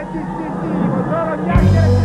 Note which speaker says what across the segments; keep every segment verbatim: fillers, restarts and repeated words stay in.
Speaker 1: distintivo, solo chiacchiere.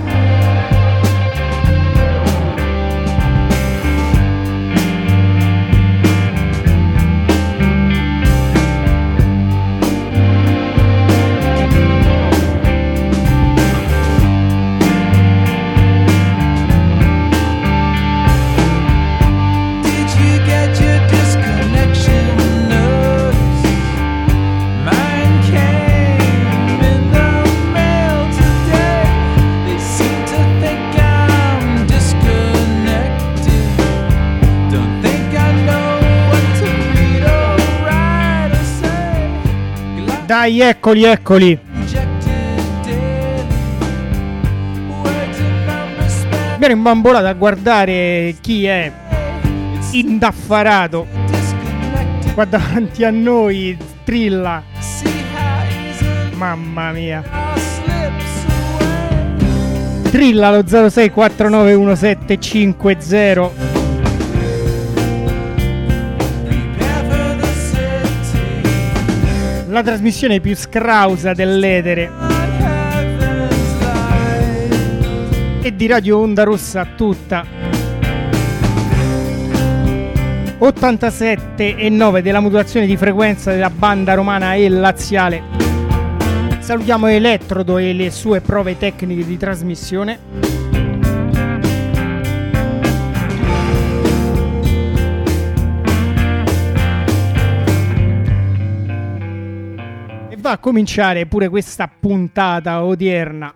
Speaker 2: Dai, eccoli, eccoli. Mi ero imbambolato a guardare chi è indaffarato qua davanti a noi. Trilla. Mamma mia. Trilla lo zero sei quattro nove uno sette cinque zero. La trasmissione più scrausa dell'etere e di Radio Onda Rossa tutta. ottantasette e nove della modulazione di frequenza della banda romana e laziale. Salutiamo Elettrodo e le sue prove tecniche di trasmissione. Va a cominciare pure questa puntata odierna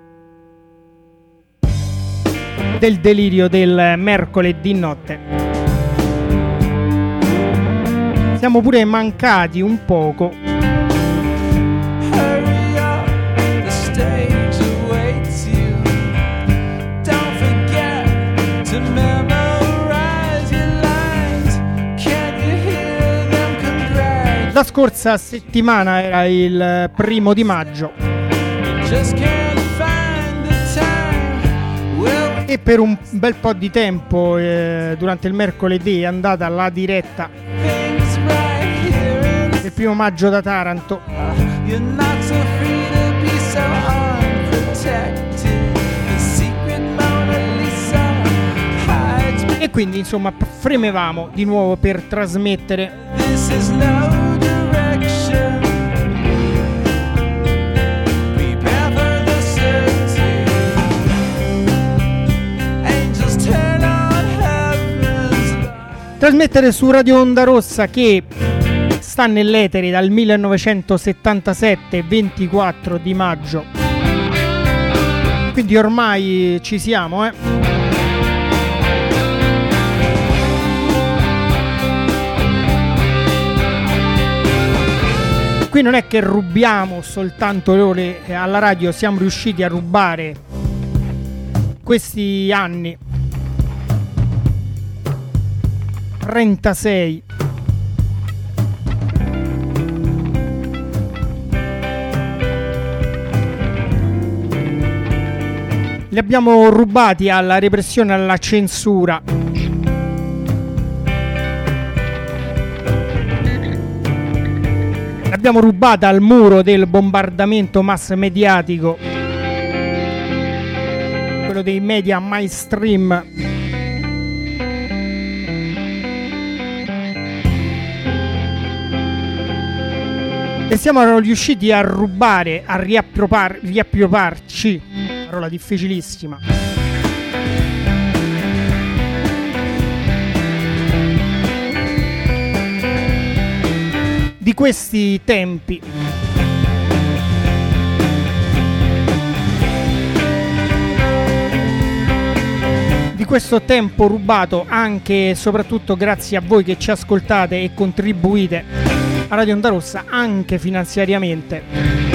Speaker 2: del delirio del mercoledì notte. Siamo pure mancati un poco. La scorsa settimana era il primo di maggio e per un bel po' di tempo eh, durante il mercoledì è andata la diretta del primo maggio da Taranto. E quindi insomma fremevamo di nuovo per trasmettere. Trasmettere su Radio Onda Rossa che sta nell'etere dal millenovecentosettantasette, ventiquattro di maggio. Quindi ormai ci siamo, eh. Qui non è che rubiamo soltanto le ore alla radio, siamo riusciti a rubare questi anni trentasei. Li abbiamo rubati alla repressione, alla censura. L'abbiamo rubata al muro del bombardamento mass mediatico, quello dei media mainstream. E siamo riusciti a rubare, a riappropar- riappropriarci, parola difficilissima, di questi tempi. Di questo tempo rubato anche e soprattutto grazie a voi che ci ascoltate e contribuite a Radio Onda Rossa anche finanziariamente.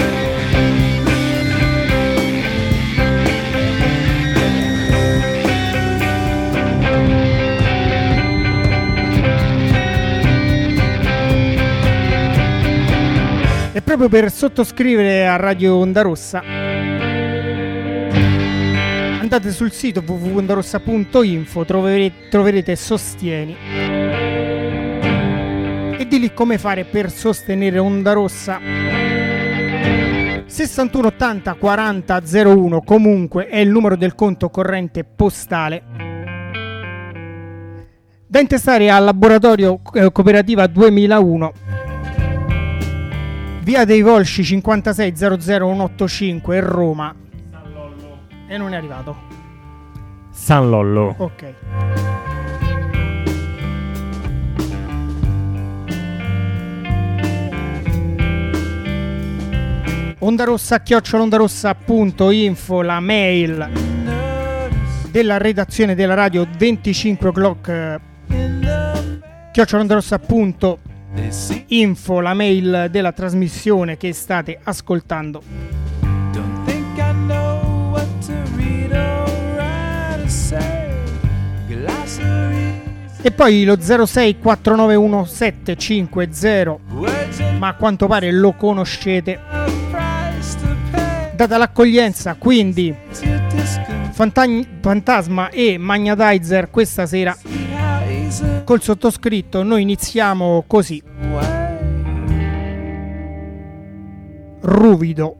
Speaker 2: E proprio per sottoscrivere a Radio Onda Rossa andate sul sito w w w punto ondarossa punto info, troverete, troverete Sostieni. E di lì come fare per sostenere Onda Rossa sessantuno ottanta quaranta zero uno comunque è il numero del conto corrente postale da intestare al Laboratorio Cooperativa duemilauno, via dei Volsci cinquantasei zero zero centoottantacinque, Roma.
Speaker 1: San Lollo.
Speaker 2: E non è arrivato.
Speaker 3: San Lollo.
Speaker 2: Ok. Ondarossa chiocciola ondarossa punto info, la mail della redazione della radio. Venticinque o'clock chiocciola ondarossa punto info, la mail della trasmissione che state ascoltando. E poi lo zero sei quattro nove uno sette cinque zero, ma a quanto pare lo conoscete data l'accoglienza, quindi Fantagn- Fantasma e Magnetizer questa sera col sottoscritto. Noi iniziamo così, ruvido.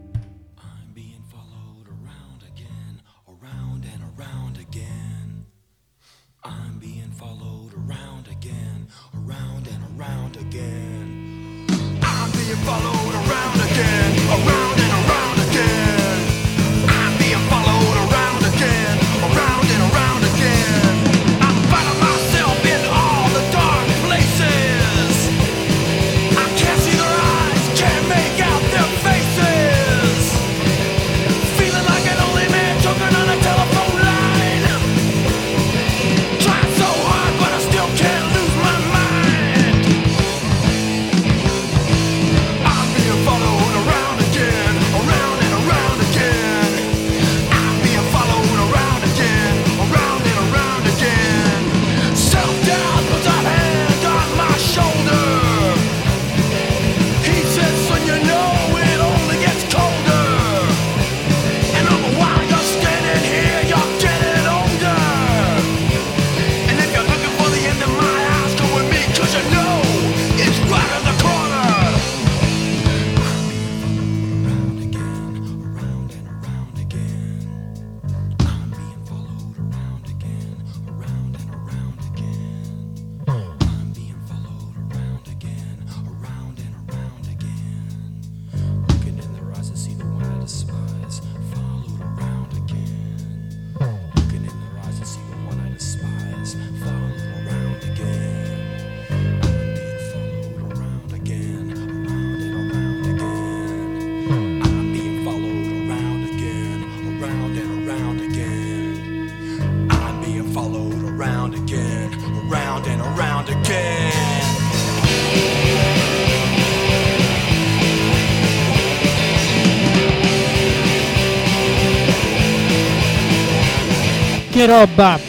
Speaker 2: Che roba!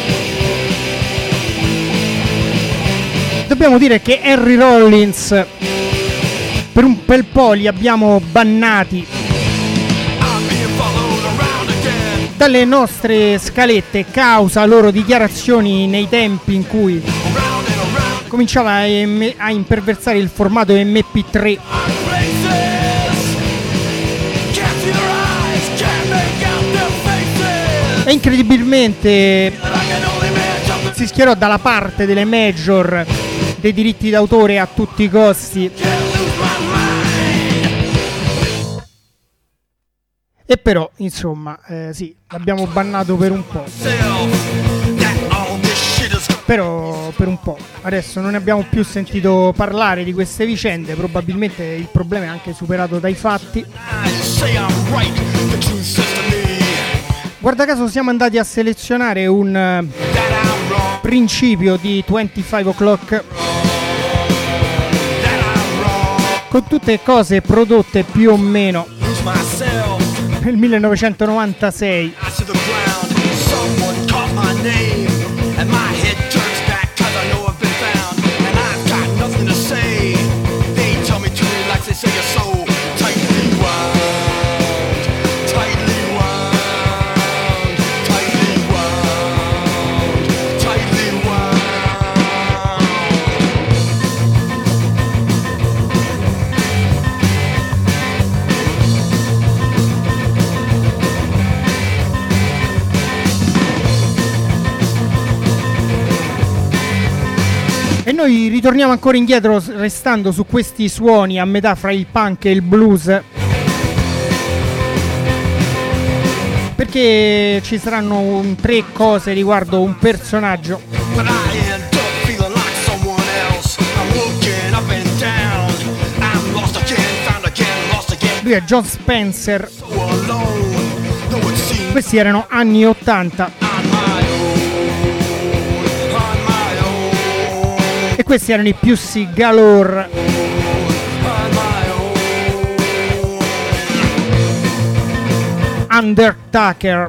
Speaker 2: Dobbiamo dire che Henry Rollins per un bel po' li abbiamo bannati dalle nostre scalette causa loro dichiarazioni nei tempi in cui cominciava a, em- a imperversare il formato M P tre. E incredibilmente si schierò dalla parte delle major dei diritti d'autore a tutti i costi. E però, insomma, eh, sì, l'abbiamo bannato per un po'. Però per un po'. Adesso non ne abbiamo più sentito parlare di queste vicende. Probabilmente il problema è anche superato dai fatti. Guarda caso siamo andati a selezionare un uh, principio di venticinque o'clock con tutte cose prodotte più o meno nel millenovecentonovantasei. E noi ritorniamo ancora indietro restando su questi suoni a metà fra il punk e il blues, perché ci saranno un, tre cose riguardo un personaggio. Lui è John Spencer. Questi erano anni ottanta. E questi erano i Pussy Galore. Undertaker.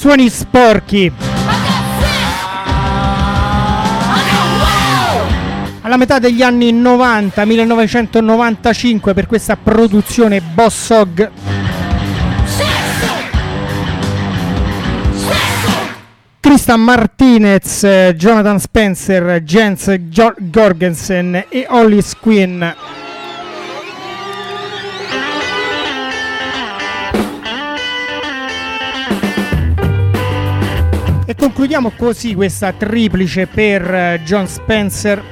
Speaker 2: Suoni sporchi. Alla metà degli anni novanta, millenovecentonovantacinque, per questa produzione Boss Hogg. Tristan Martinez, Jonathan Spencer, Jens Jorgensen e Hollis Quinn. E concludiamo così questa triplice per John Spencer.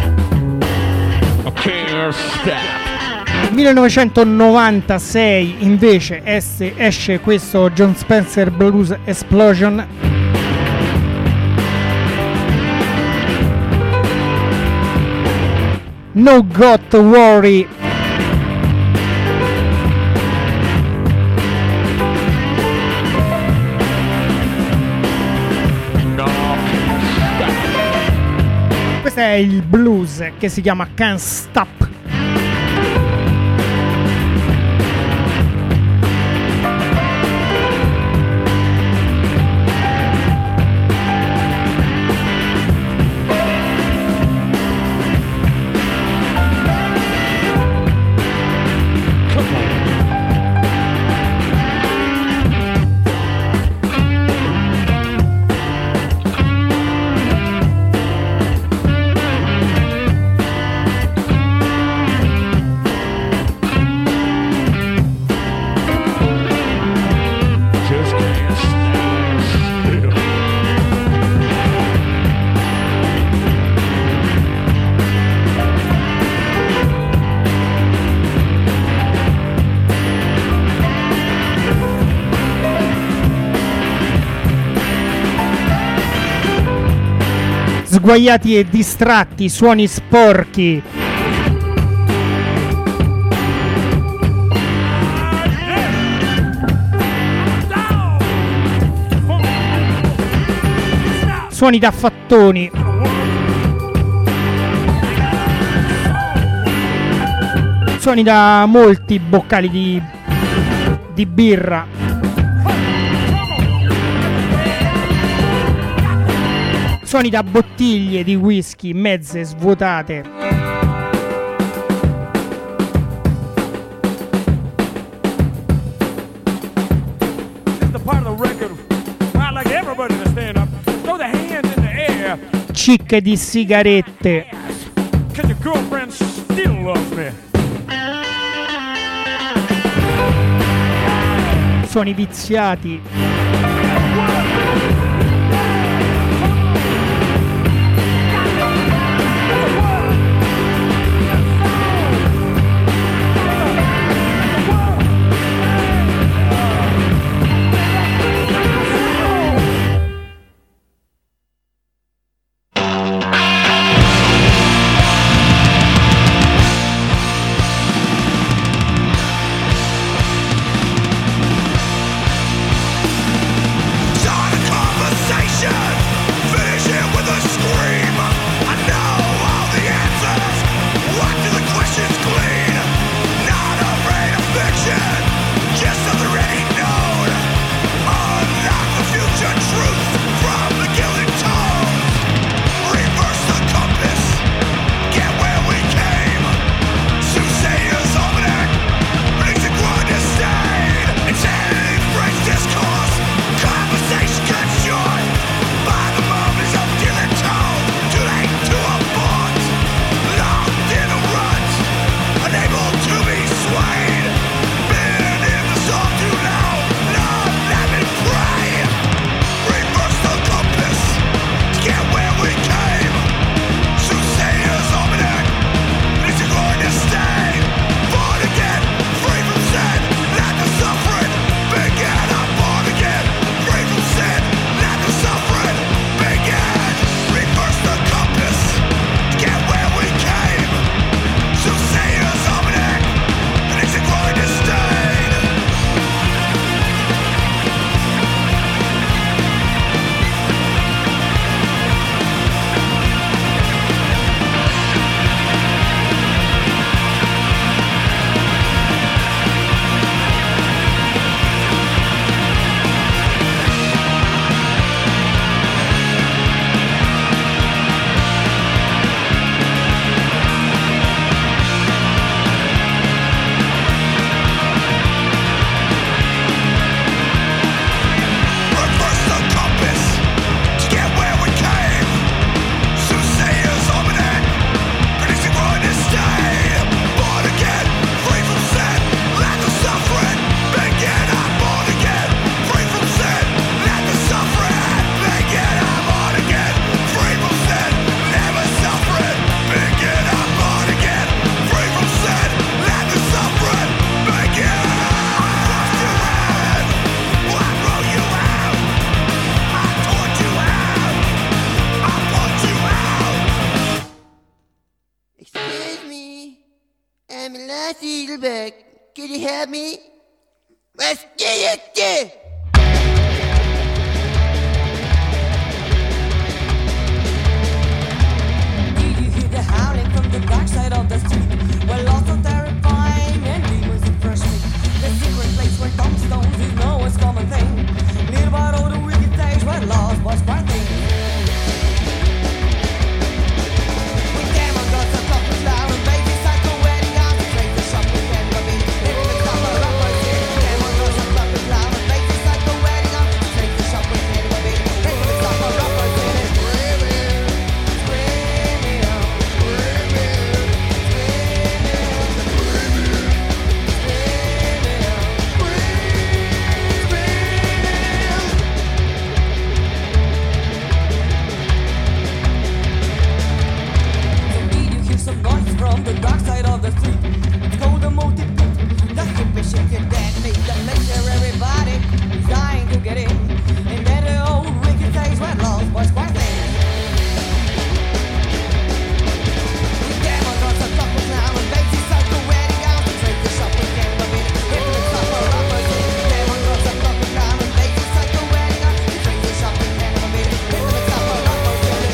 Speaker 2: millenovecentonovantasei invece esce, esce questo John Spencer Blues Explosion. No Got to Worry. Questo è il blues che si chiama Can't Stop. Sguaiati e distratti, suoni sporchi. Suoni da fattoni. Suoni da molti boccali di, di birra. Suoni da bottiglie di whisky mezze svuotate. Cicche di sigarette. Suoni viziati.
Speaker 4: Cover I'm a last Eagleback. Can you help me? Let's get it there!
Speaker 5: The howling from the dark side of the street, well, also terrifying and demons impress me. The secret place where tombstones is no one's common thing. Nearby all the wicked days where lost was quite thing. With demon gods and top of flower and baby psycho wedding out to trade the shop with them rubbing. Living the top of rock demon gods and top of flower and baby psycho wedding out to trade the shop with them rubbing. Living the top of rock from the dark side of the street. It's called the multi pit. The hippie shaking that make the laser everybody is dying to get in. And then the old wicked days where lost was quite thin. With demons on some chocolate now and lazy psycho wedding out to trade the shop with them a bit. If it's not for uppers in, demons on some chocolate now and lazy psycho wedding out to trade the shop with them a bit. If it's not for uppers in,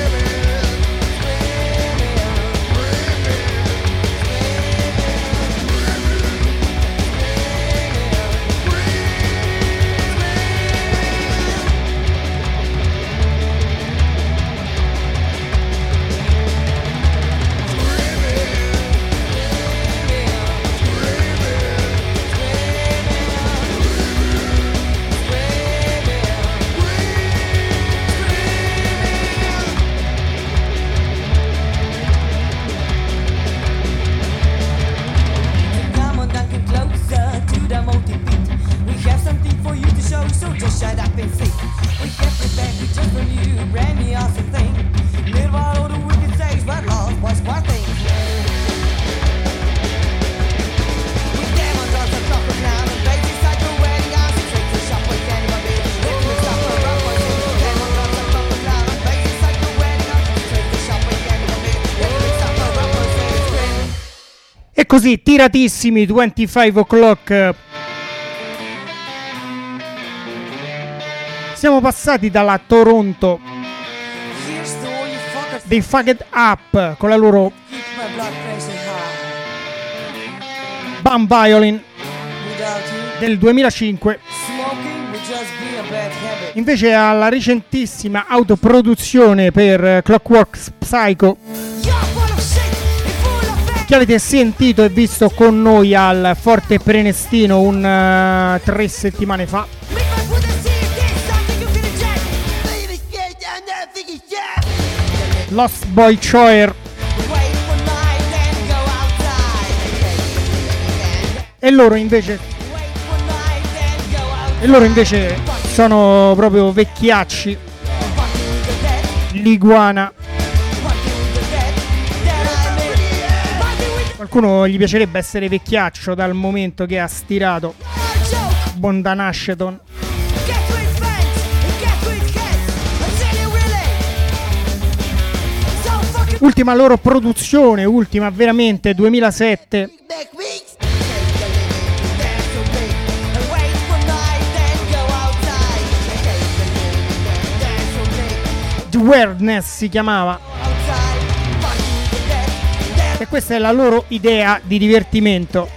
Speaker 5: so just shut up and see. We kept it back, we just for you, brand new awesome thing. Live all the wicked days, but lost was quite thing. With demons on some chocolate now, and baby psycho wedding out to trade the shop with anybody. Let me stop for rock, demons on some chocolate now, and baby psycho wedding out to trade the shop with anybody. Let me stop for rock,
Speaker 2: e così tiratissimi venticinque o'clock. Siamo passati dalla Toronto dei Fucked Up con la loro Bam Violin del duemilacinque, invece alla recentissima autoproduzione per Clockwork Psycho, che avete sentito e visto con noi al Forte Prenestino un uh, tre settimane fa. Lost Boy Choir. E loro invece E loro invece sono proprio vecchiacci. L'iguana. Qualcuno gli piacerebbe essere vecchiaccio dal momento che ha stirato Bondanasceton. Ultima loro produzione, ultima veramente, duemilasette. The Weirdness si chiamava. E questa è la loro idea di divertimento.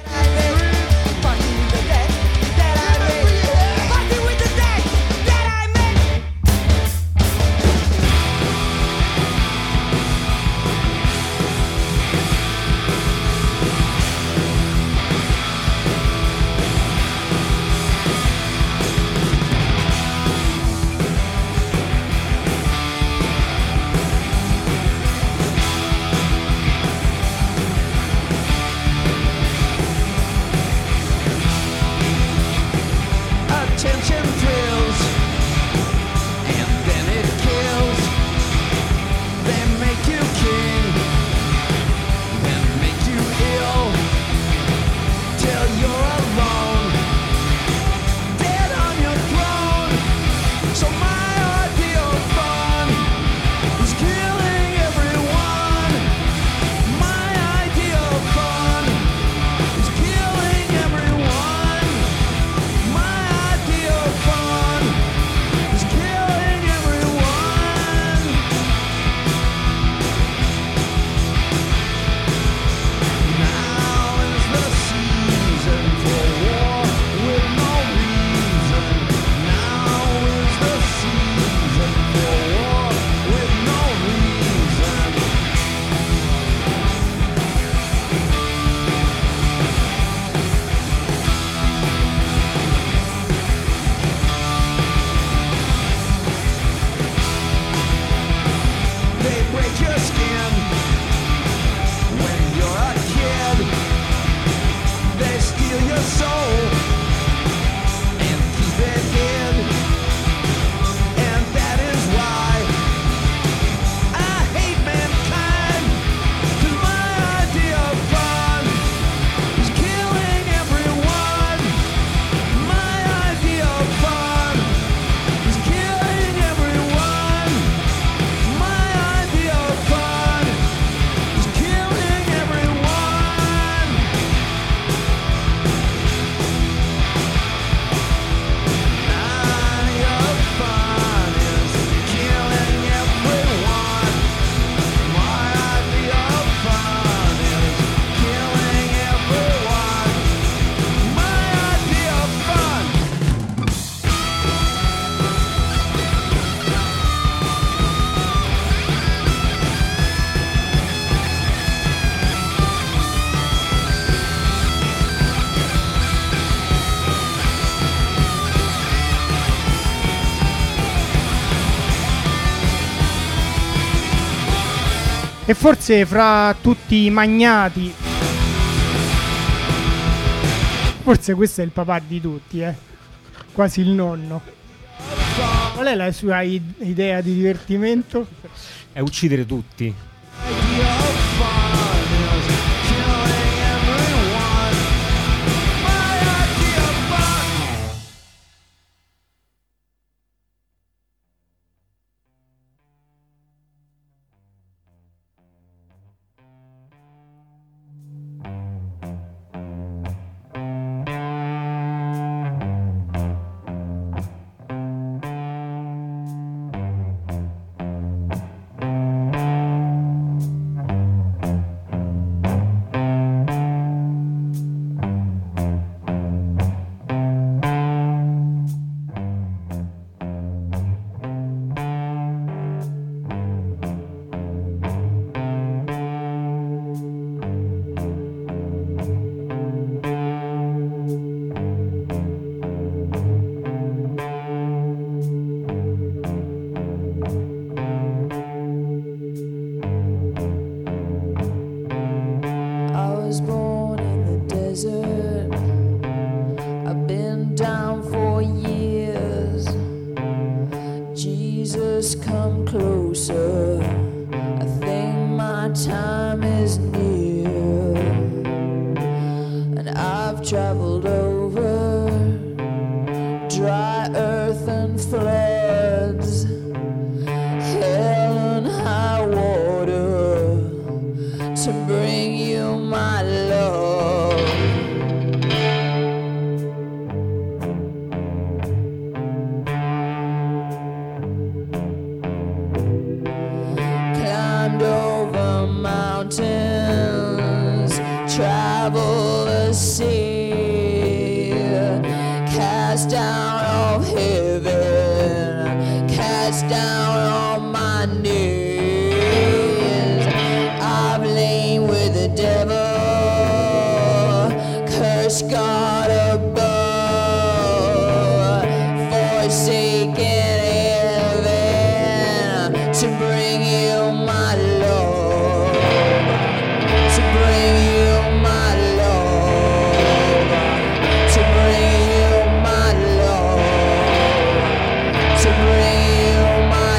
Speaker 2: forse fra tutti i magnati, forse questo è il papà di tutti, eh? Quasi il nonno. Qual è la sua i- idea di divertimento?
Speaker 3: È uccidere tutti.
Speaker 6: I was born in the desert. I've been down for years. Jesus, come closer. I think my time is near. And I've traveled over dry earth and floods, hell and high water, to bring you my love. Climbed over mountains, traveled the sea, cast down of heaven, cast down on my knees. I've lain with the devil, cursed God above, forsaken heaven, to bring you my love, to bring you my love, to bring you my love, to bring you my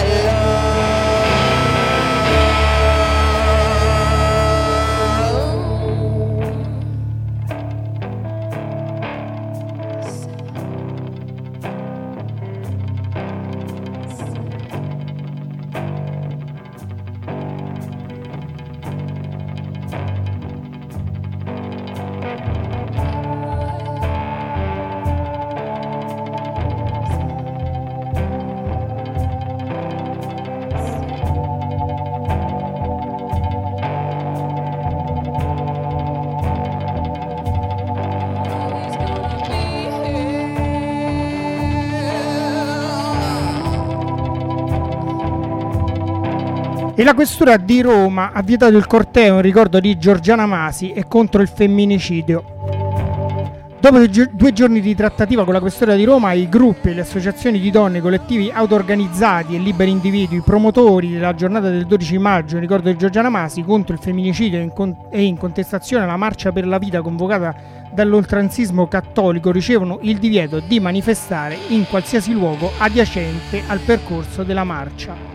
Speaker 2: E la questura di Roma ha vietato il corteo in ricordo di Giorgiana Masi e contro il femminicidio. Dopo due giorni di trattativa con la questura di Roma, i gruppi, le associazioni di donne, i collettivi auto-organizzati e liberi individui, promotori della giornata del dodici maggio in ricordo di Giorgiana Masi contro il femminicidio e in, con- e in contestazione alla marcia per la vita convocata dall'oltranzismo cattolico, ricevono il divieto di manifestare in qualsiasi luogo adiacente al percorso della marcia.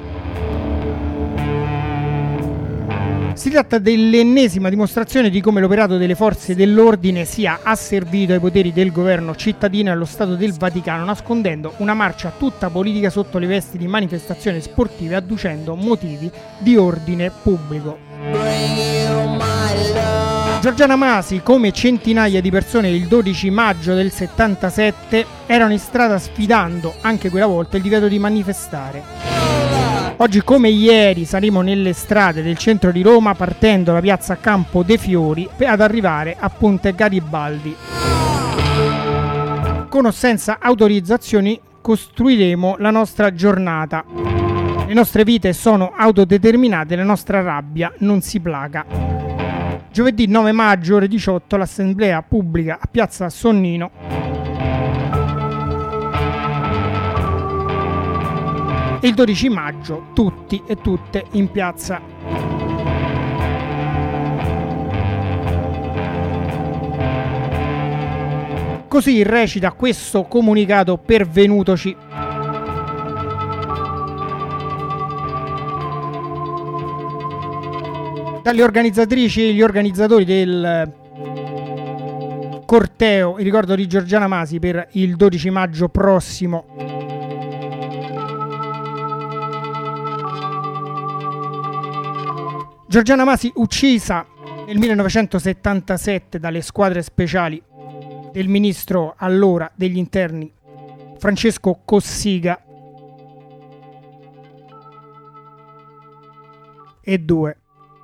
Speaker 2: Si tratta dell'ennesima dimostrazione di come l'operato delle forze dell'ordine sia asservito ai poteri del governo cittadino e allo Stato del Vaticano, nascondendo una marcia tutta politica sotto le vesti di manifestazioni sportive, adducendo motivi di ordine pubblico. Giorgiana Masi, come centinaia di persone il dodici maggio del settantasette, erano in strada sfidando, anche quella volta, il divieto di manifestare. Oggi come ieri saremo nelle strade del centro di Roma, partendo da piazza Campo dei Fiori per ad arrivare a Ponte Garibaldi. Con o senza autorizzazioni costruiremo la nostra giornata. Le nostre vite sono autodeterminate, la nostra rabbia non si placa. Giovedì nove maggio ore diciotto l'assemblea pubblica a piazza Sonnino. Il dodici maggio tutti e tutte in piazza. Così recita questo comunicato pervenutoci. Dalle organizzatrici e gli organizzatori del corteo in ricordo di Giorgiana Masi per il dodici maggio prossimo. Giorgiana Masi uccisa nel millenovecentosettantasette dalle squadre speciali del ministro allora degli interni Francesco Cossiga e due.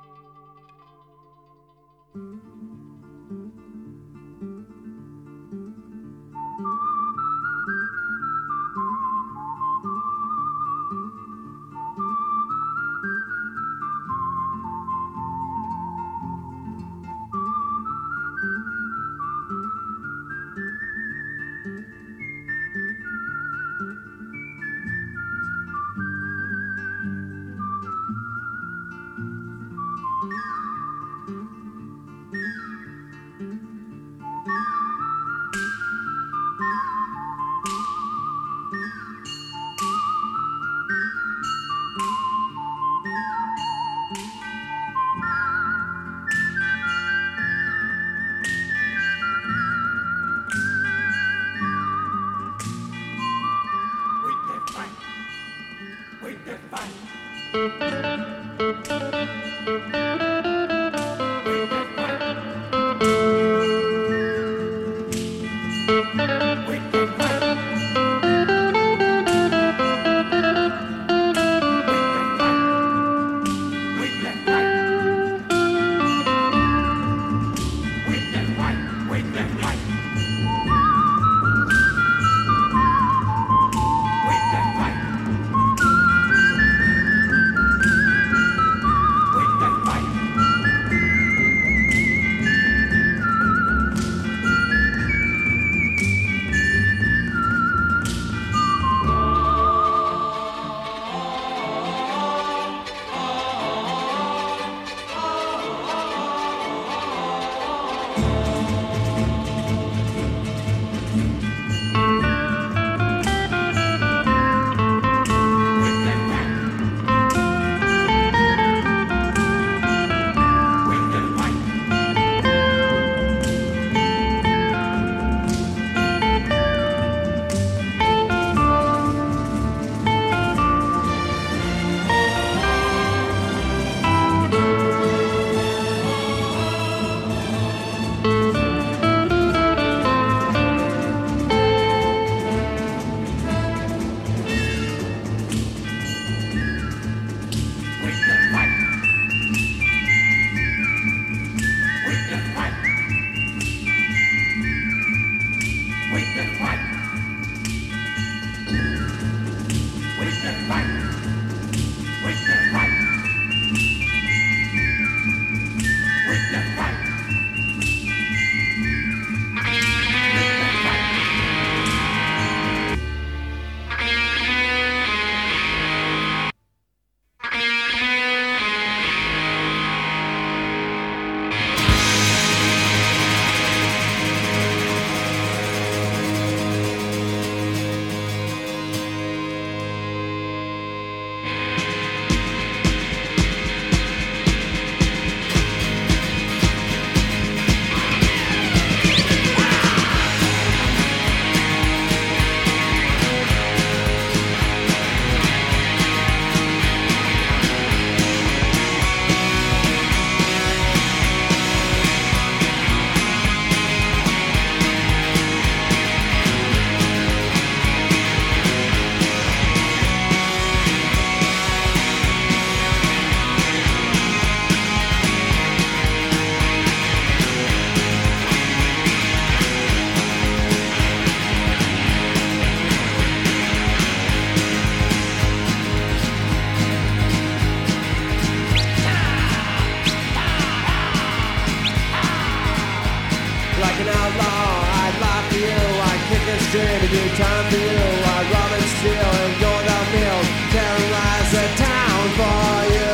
Speaker 6: straight to do time for you. I'd rob and steal and go down meal, terrorize the town for you.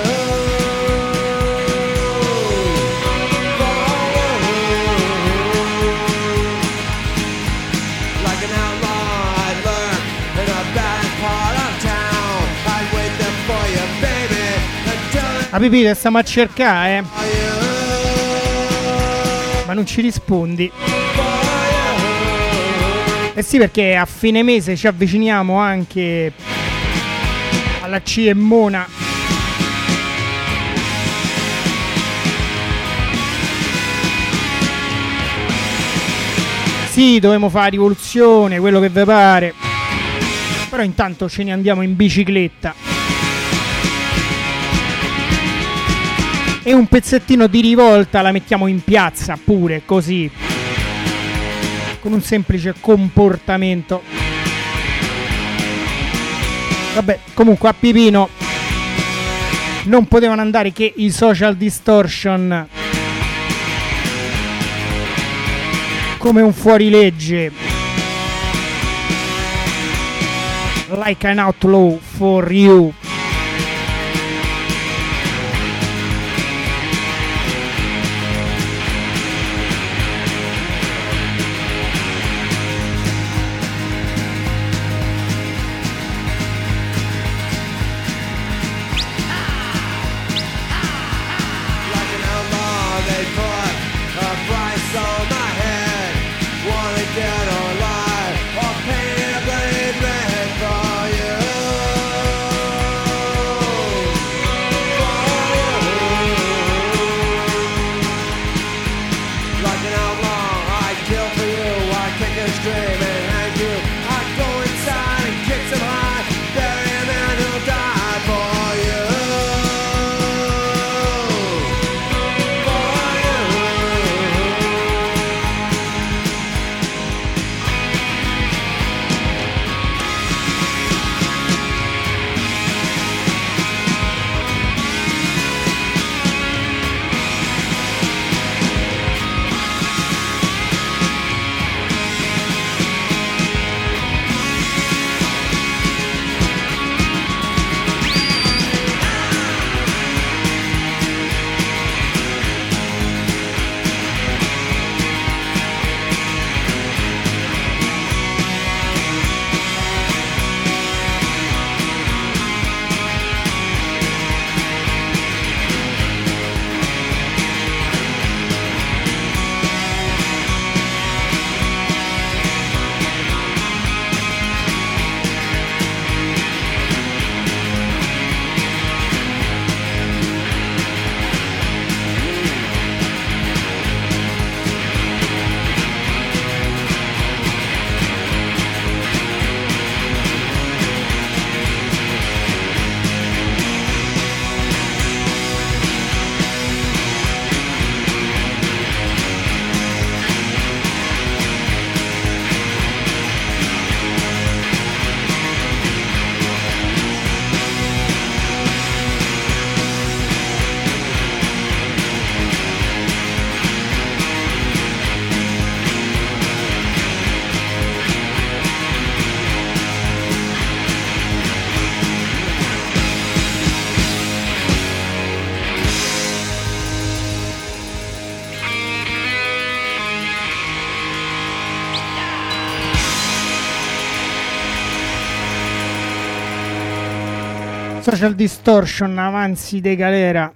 Speaker 6: For you.
Speaker 2: A pipì te stiamo a cercare, eh? Ma non ci rispondi. Eh sì, perché a fine mese ci avviciniamo anche alla C E Mona. Sì, dovremmo fare rivoluzione, quello che vi pare. Però intanto ce ne andiamo in bicicletta. E un pezzettino di rivolta la mettiamo in piazza pure, così. Con un semplice comportamento. Vabbè, comunque a Pipino non potevano andare che i Social Distortion come un fuorilegge. Like an outlaw for you. Social Distortion, avanzi de galera.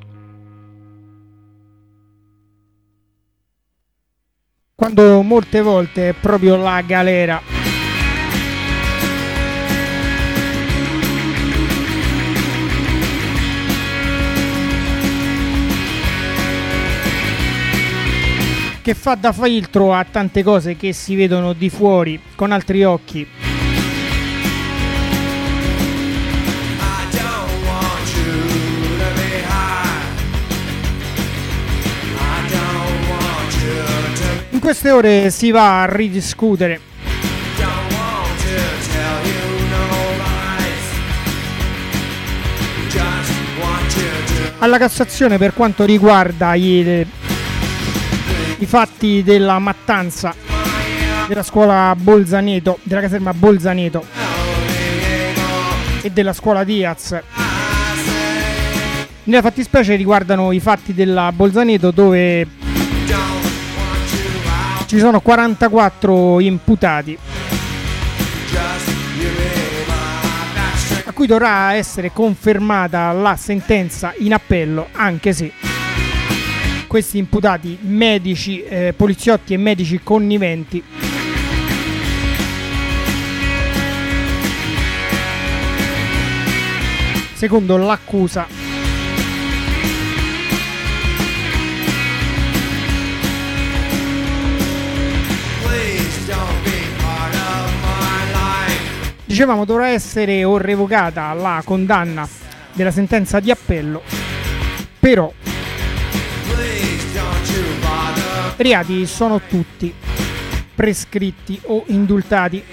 Speaker 2: Quando molte volte è proprio la galera. Che fa da filtro a tante cose che si vedono di fuori con altri occhi. In queste ore si va a ridiscutere alla Cassazione per quanto riguarda i, i fatti della mattanza della scuola Bolzaneto, della caserma Bolzaneto e della scuola Diaz. Nella fattispecie riguardano i fatti della Bolzaneto, dove ci sono quarantaquattro imputati, a cui dovrà essere confermata la sentenza in appello, anche se questi imputati, medici, eh, poliziotti e medici conniventi, secondo l'accusa, dicevamo, dovrà essere o revocata la condanna della sentenza di appello, però i reati sono tutti prescritti o indultati.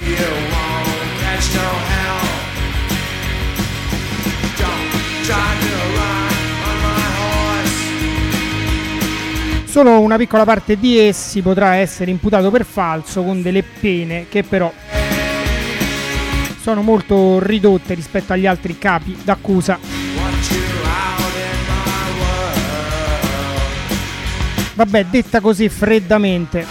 Speaker 2: Solo una piccola parte di essi potrà essere imputato per falso, con delle pene che però sono molto ridotte rispetto agli altri capi d'accusa. Vabbè, detta così freddamente,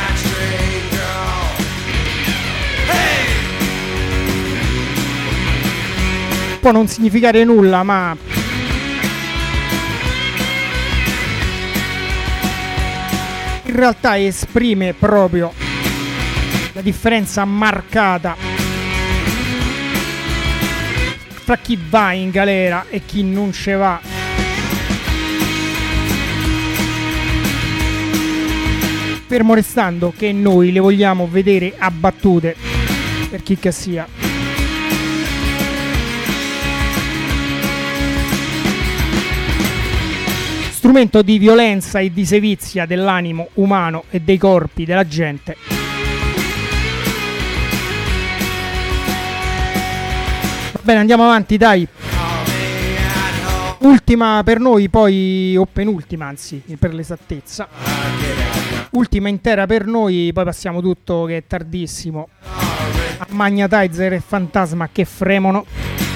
Speaker 2: può non significare nulla, ma in realtà esprime proprio la differenza marcata fra chi va in galera e chi non ce va. Fermo restando che noi le vogliamo vedere abbattute, per chi che sia. Strumento di violenza e di sevizia dell'animo umano e dei corpi della gente. Va bene, andiamo avanti, dai. Ultima per noi, poi, o penultima, anzi, per l'esattezza. Ultima intera per noi, poi passiamo tutto, che è tardissimo, a Magnetizer e Fantasma che fremono.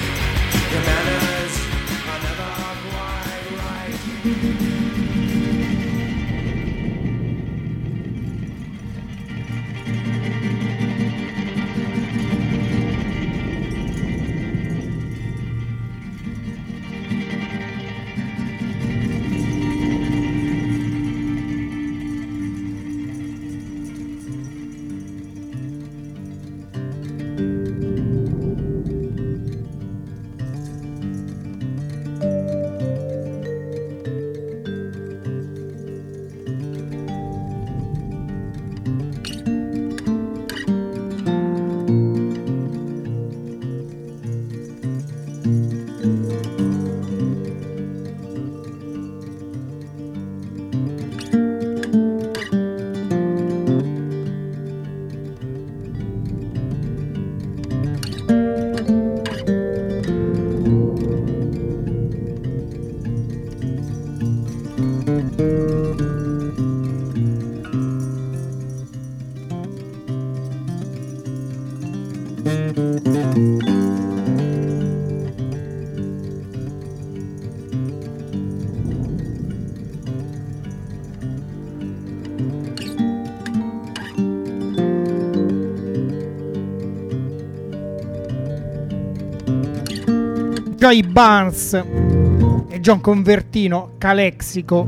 Speaker 2: Joy Barnes e John Convertino, Calexico.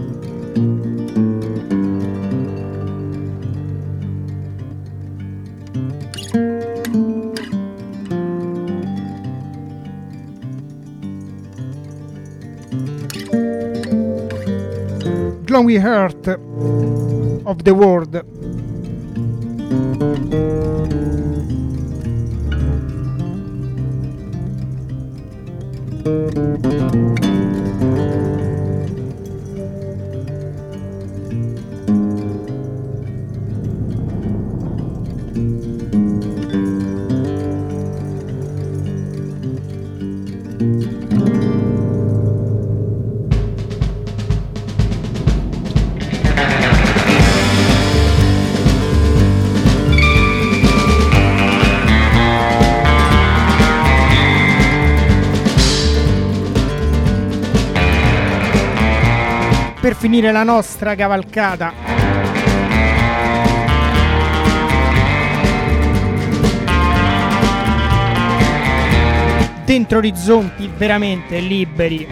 Speaker 2: Glowing Heart of the World. Per finire la nostra cavalcata, dentro orizzonti veramente liberi.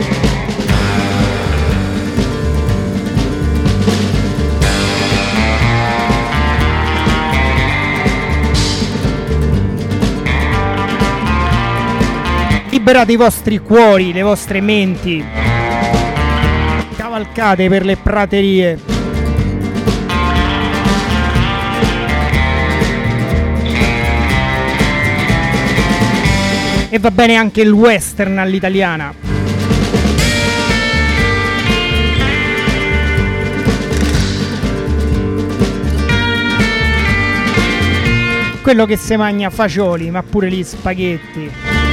Speaker 2: Liberate i vostri cuori, le vostre menti, cavalcate per le praterie. E va bene anche il western all'italiana. Quello che si mangia fagioli, ma pure gli spaghetti.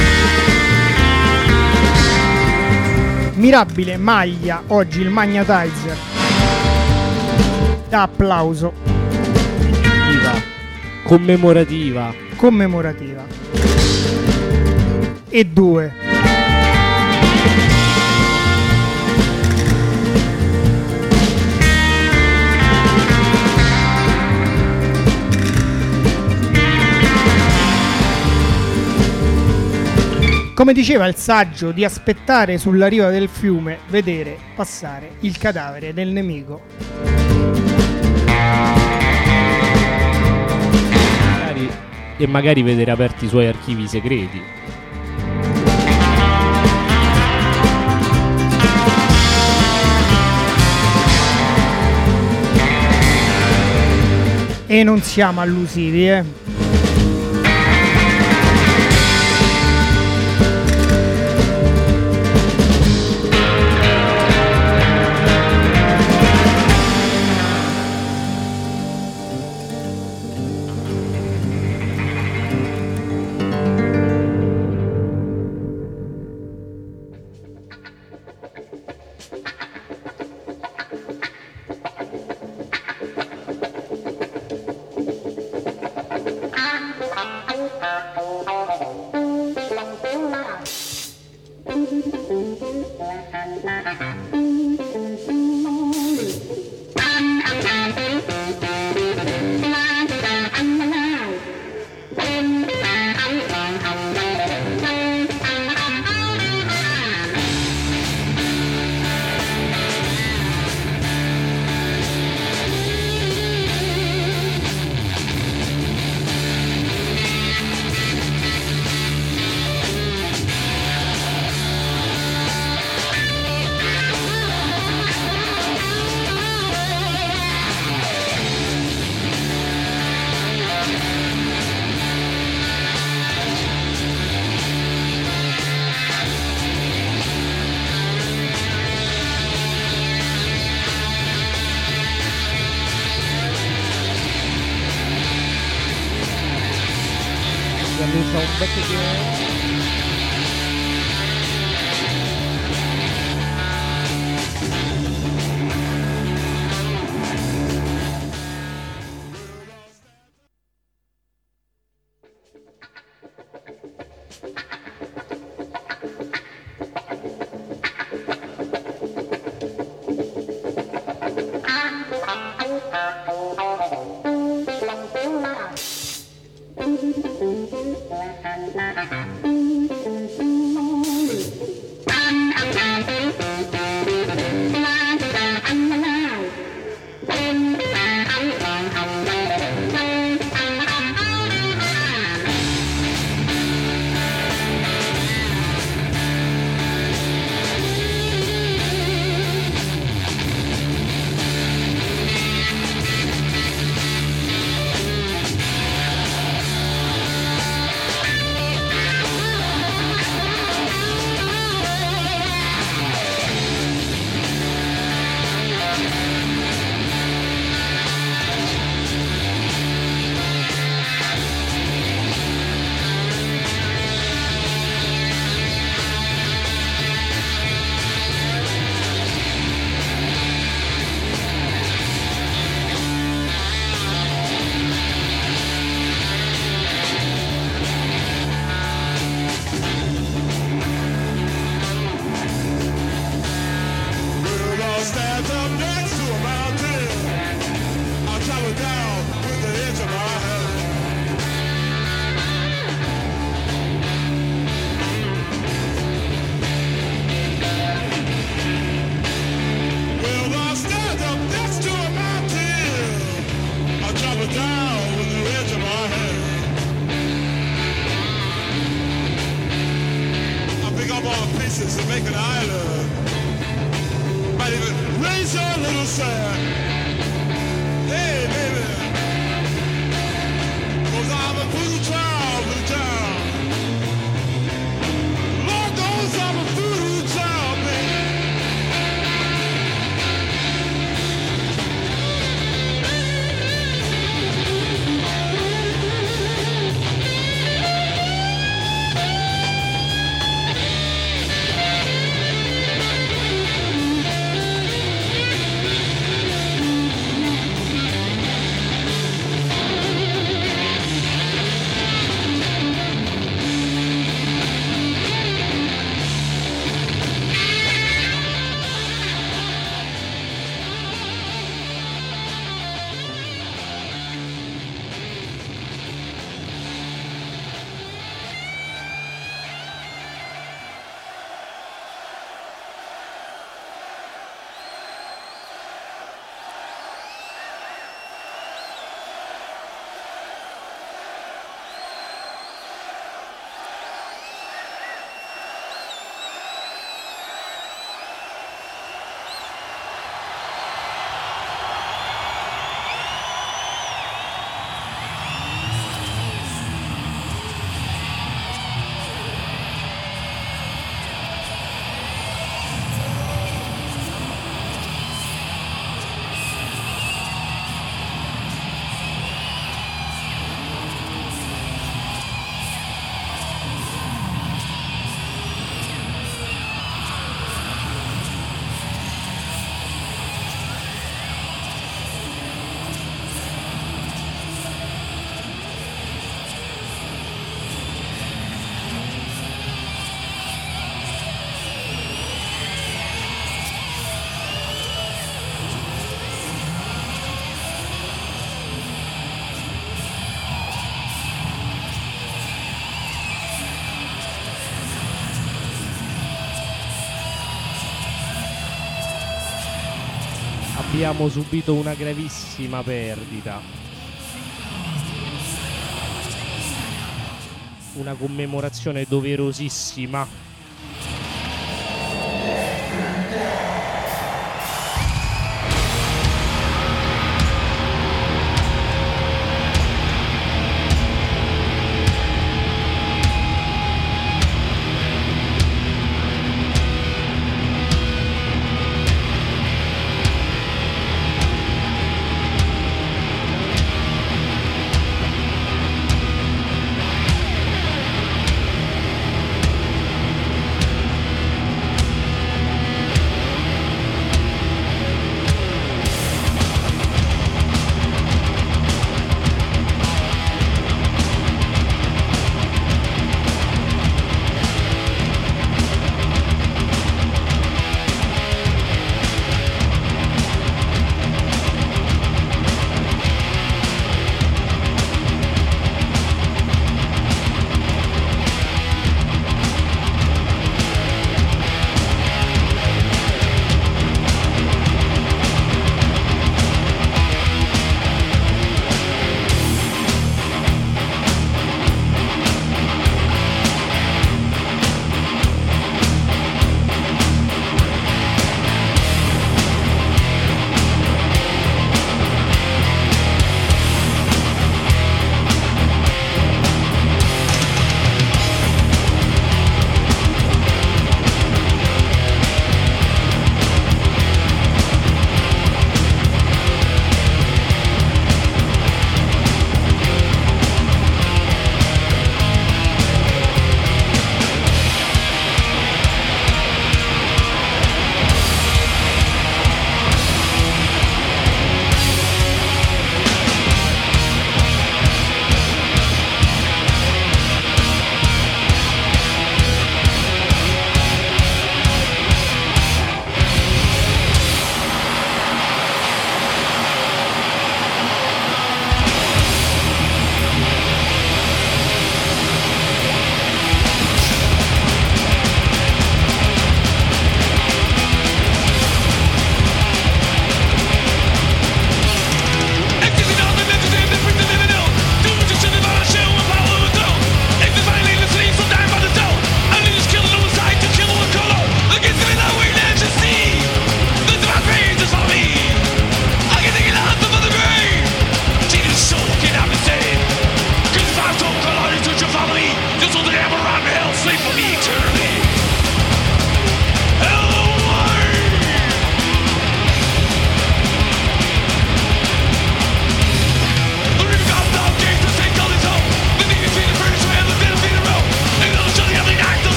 Speaker 2: Mirabile maglia oggi il Magnetizer. Da applauso.
Speaker 3: Commemorativa.
Speaker 2: Commemorativa. E due. Come diceva il saggio, di aspettare sulla riva del fiume, vedere passare il cadavere del nemico.
Speaker 3: Magari, e magari vedere aperti i suoi archivi segreti.
Speaker 2: E non siamo allusivi, eh.
Speaker 7: pieces to make an island. Might even raise your little sand. Hey, baby. Cause I'm a voodoo child, voodoo child. Lord knows I'm a voodoo child, baby.
Speaker 3: Abbiamo subito una gravissima perdita. Una commemorazione doverosissima.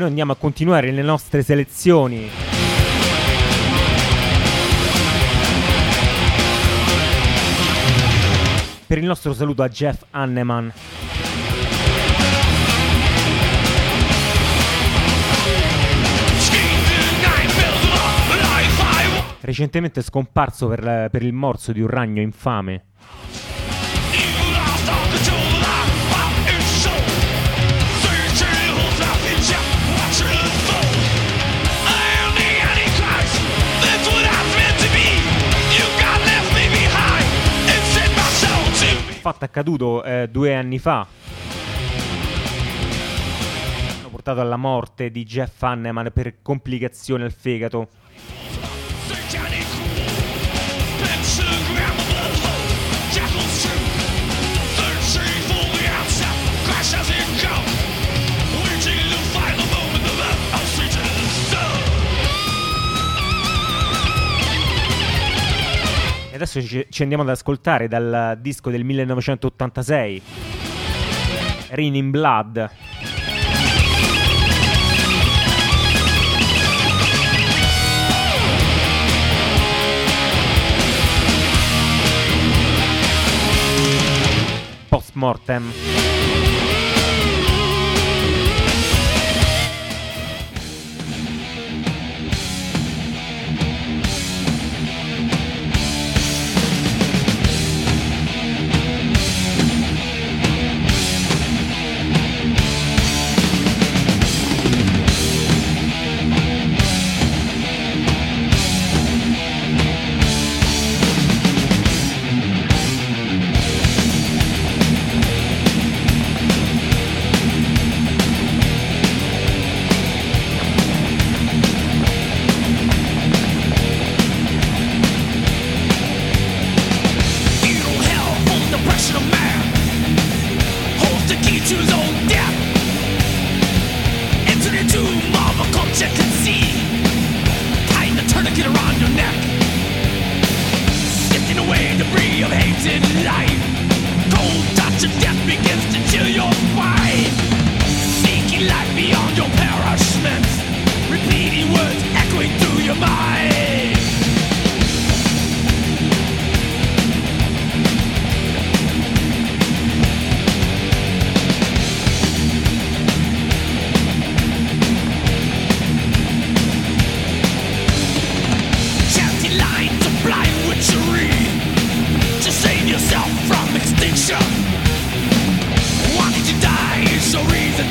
Speaker 8: noi andiamo a continuare le nostre selezioni. Per il nostro saluto a Jeff Hanneman. Recentemente scomparso per, per il morso di un ragno infame. Fatto accaduto eh, due anni fa. Hanno portato alla morte di Jeff Hanneman per complicazioni al fegato. E adesso ci, ci andiamo ad ascoltare dal disco del millenovecentottantasei, Rain in Blood. Postmortem.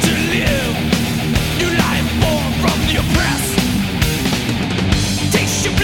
Speaker 9: Take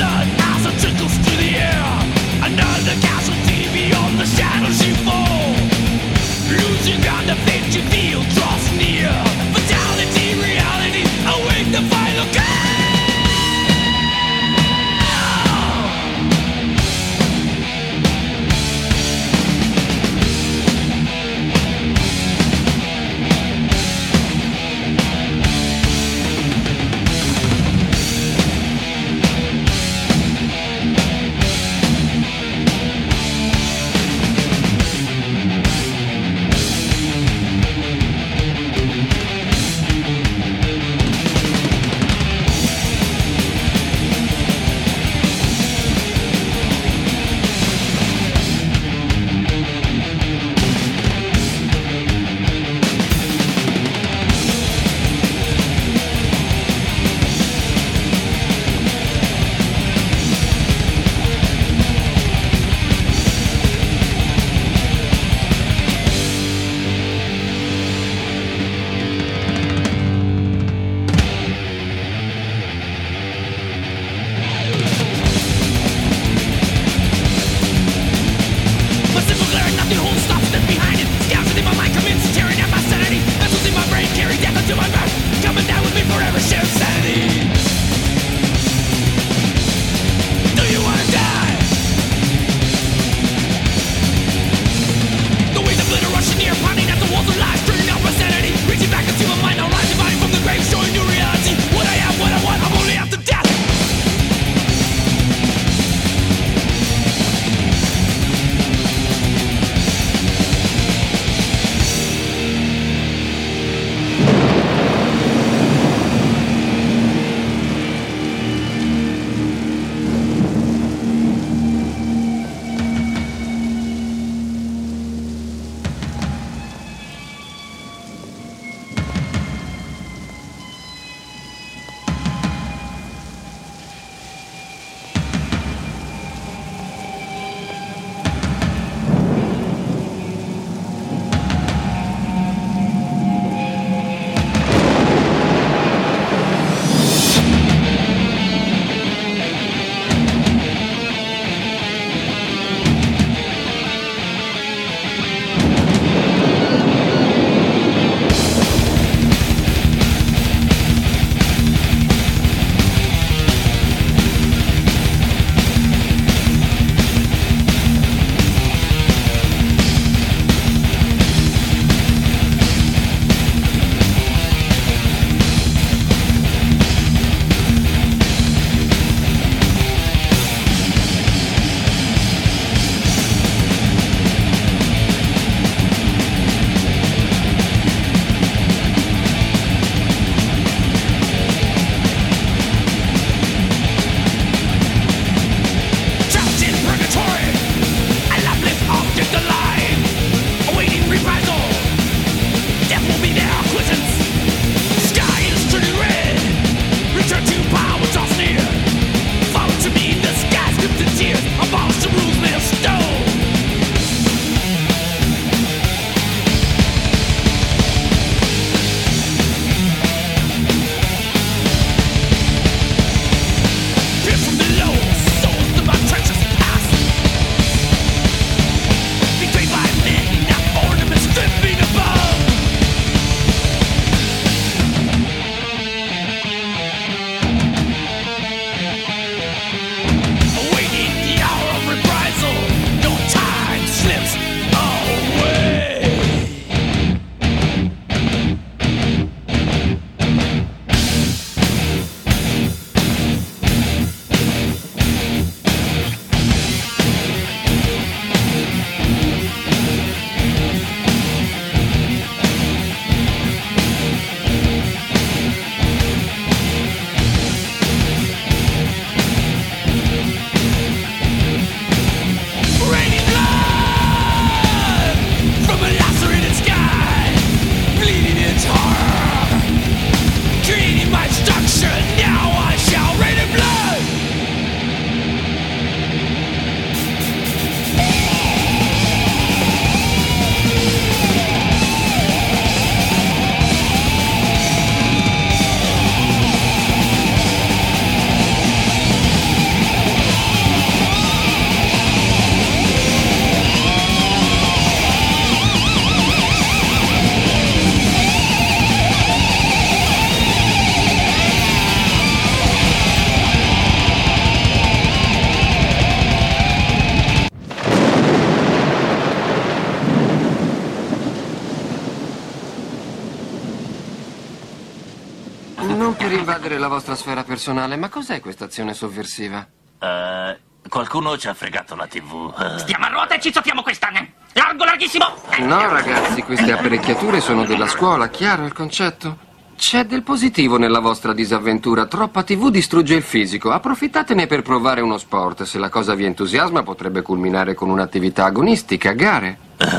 Speaker 9: invadere la vostra sfera personale, ma cos'è questa azione sovversiva?
Speaker 10: Eh, qualcuno ci ha fregato la tivù. Eh,
Speaker 11: Stiamo a ruota e ci zoppiamo questa. Largo, larghissimo.
Speaker 9: No, ragazzi, queste apparecchiature sono della scuola, chiaro il concetto? C'è del positivo nella vostra disavventura. Troppa tivù distrugge il fisico. Approfittatene per provare uno sport. Se la cosa vi entusiasma, potrebbe culminare con un'attività agonistica, gare.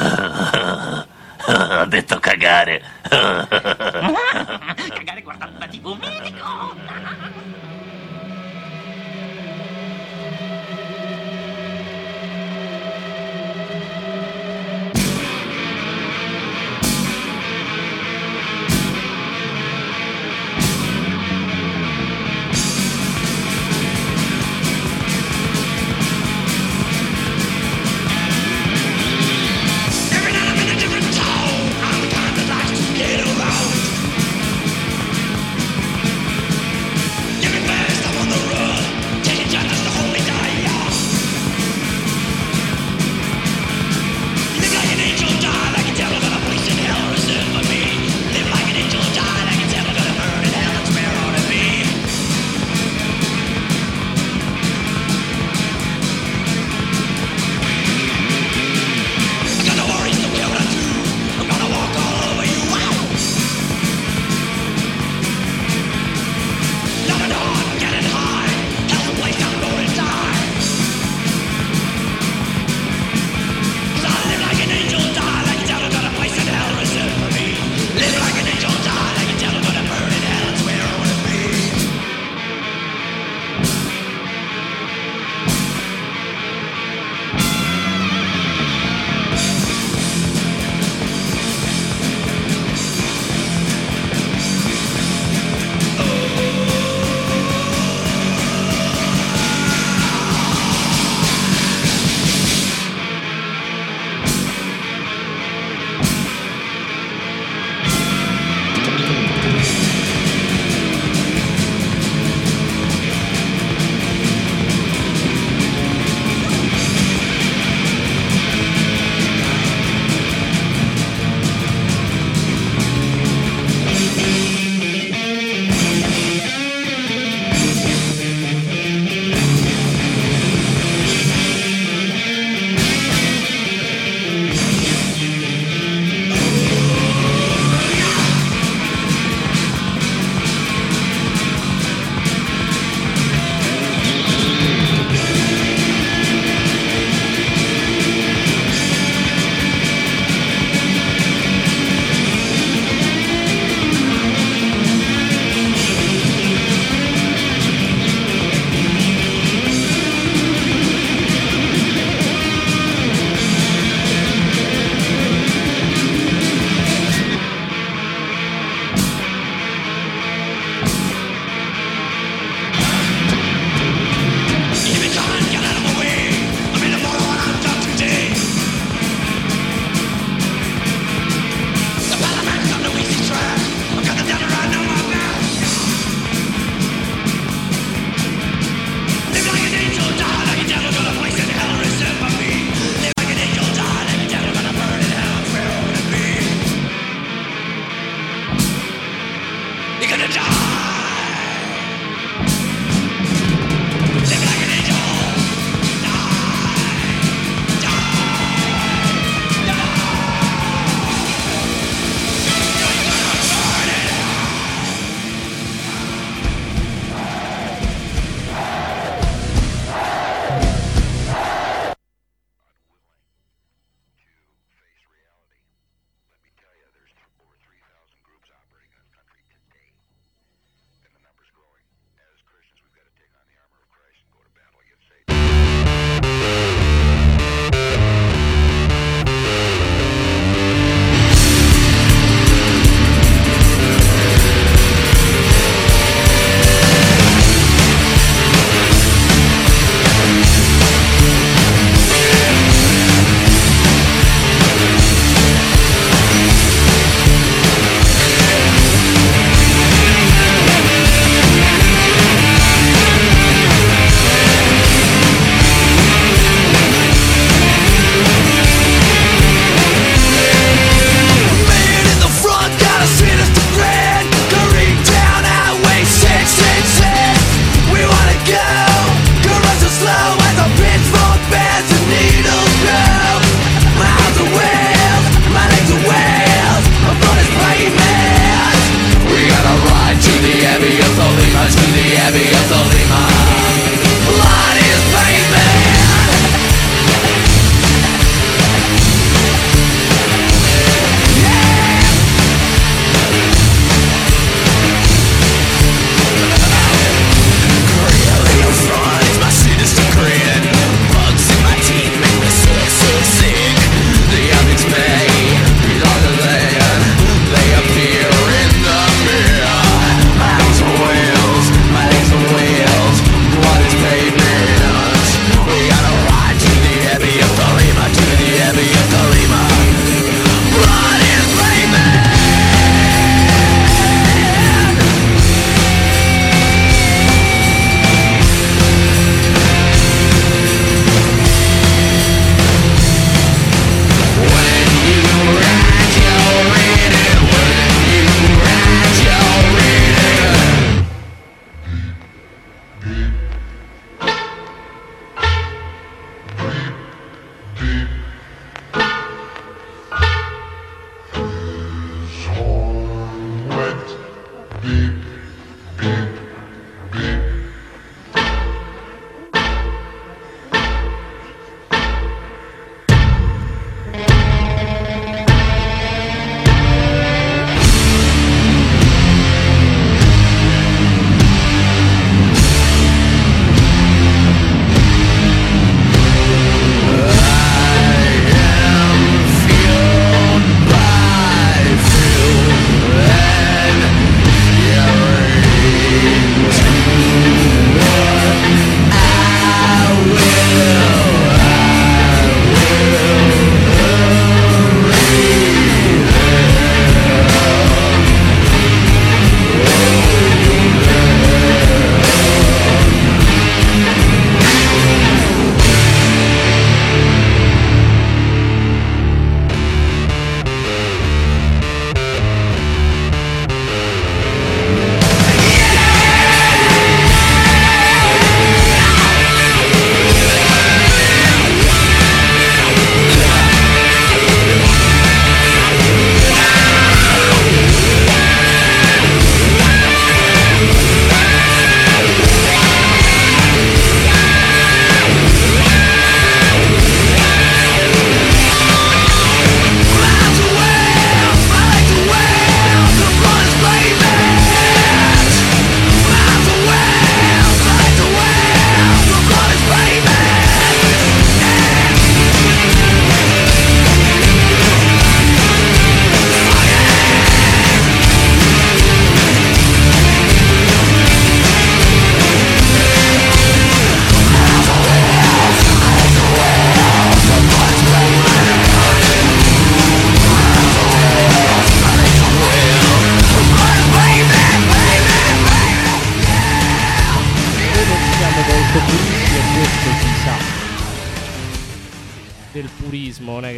Speaker 10: ha detto cagare.
Speaker 11: Cagare guardando la tivù, medico.
Speaker 7: Get around.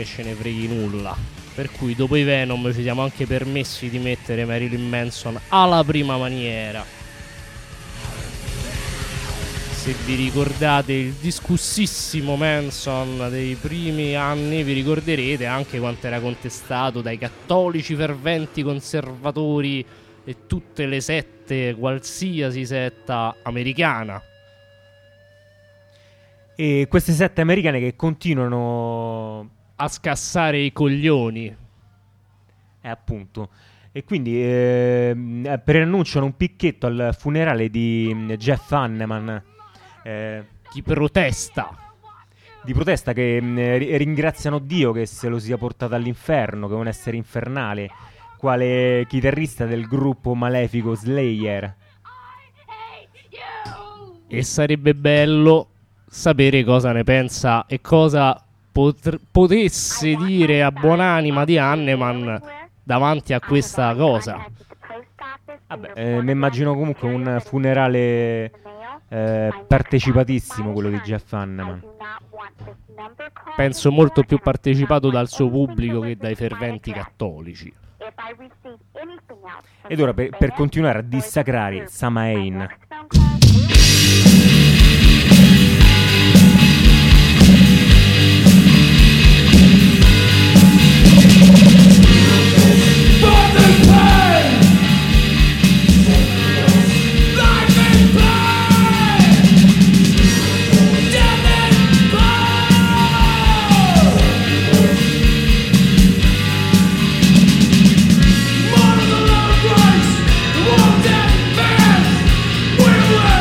Speaker 3: ce ne freghi nulla. Per cui dopo i Venom ci siamo anche permessi di mettere Marilyn Manson alla prima maniera. Se vi ricordate il discussissimo Manson dei primi anni, vi ricorderete anche quanto era contestato dai cattolici ferventi conservatori e tutte le sette, qualsiasi setta americana.
Speaker 8: E queste sette americane che continuano
Speaker 3: a scassare i coglioni.
Speaker 8: Eh, appunto. E quindi eh, preannunciano un picchetto al funerale di Jeff Hanneman. Eh,
Speaker 3: di protesta.
Speaker 8: Di protesta che eh, ringraziano Dio che se lo sia portato all'inferno, che è un essere infernale, quale chitarrista del gruppo malefico Slayer.
Speaker 3: E sarebbe bello sapere cosa ne pensa e cosa Potr- potesse dire a buonanima di Hanneman davanti a questa cosa.
Speaker 8: Vabbè, eh, mi immagino comunque un funerale eh, partecipatissimo quello di Jeff Hanneman.
Speaker 3: Penso molto più partecipato dal suo pubblico che dai ferventi cattolici.
Speaker 8: Ed ora per, per continuare a dissacrare Samain.
Speaker 6: We'll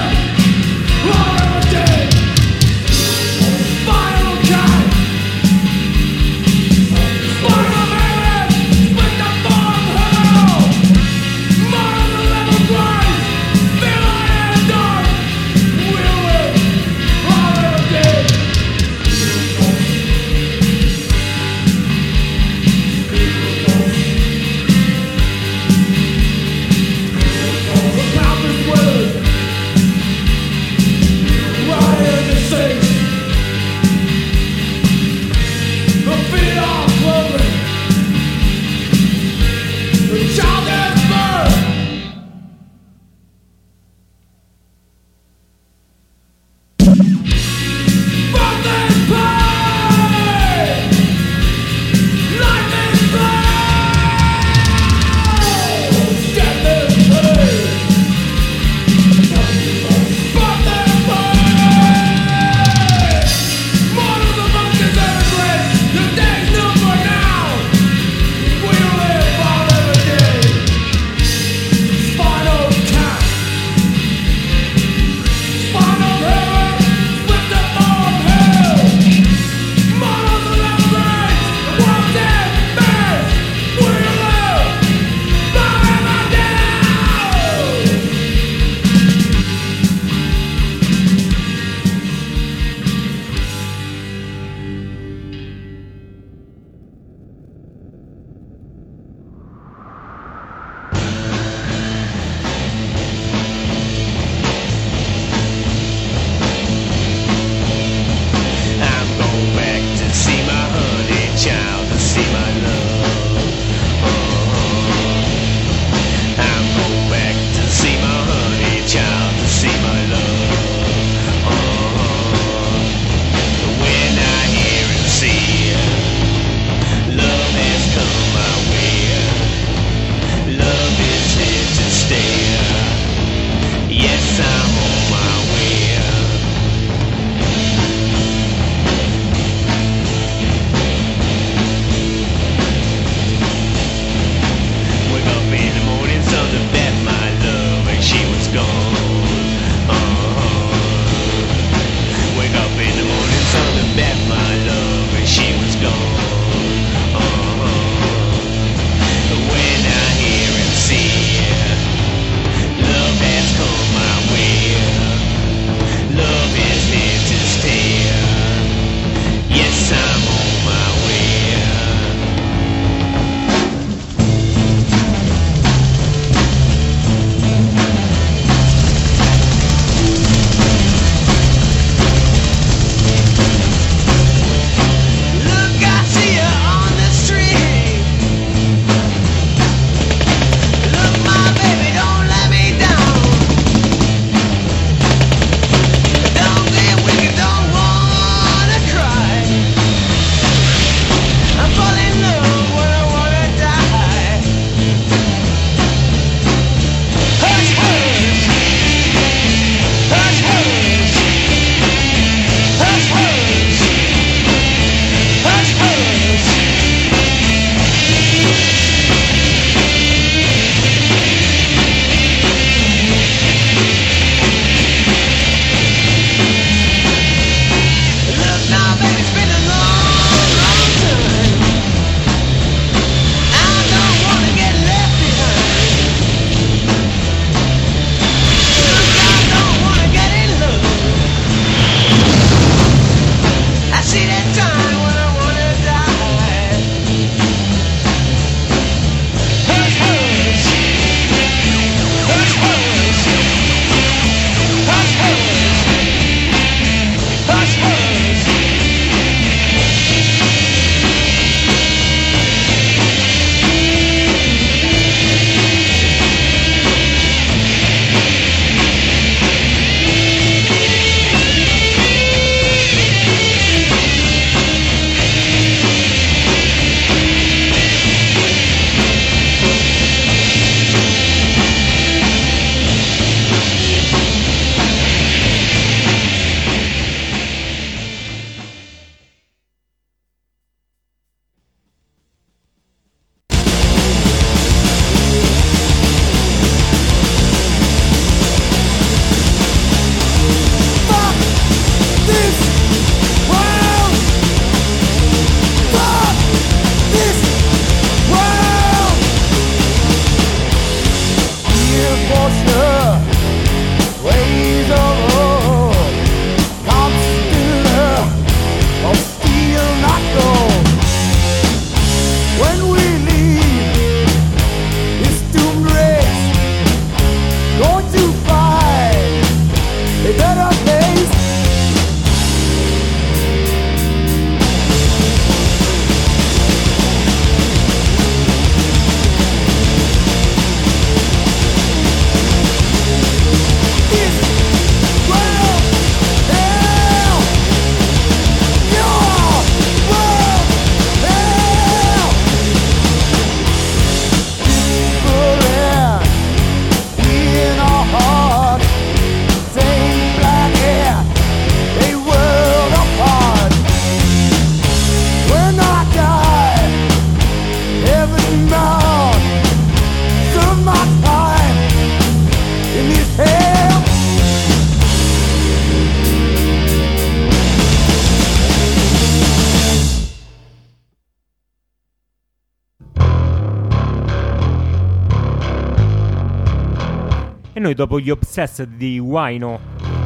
Speaker 8: E noi dopo gli Obsessed di Wino,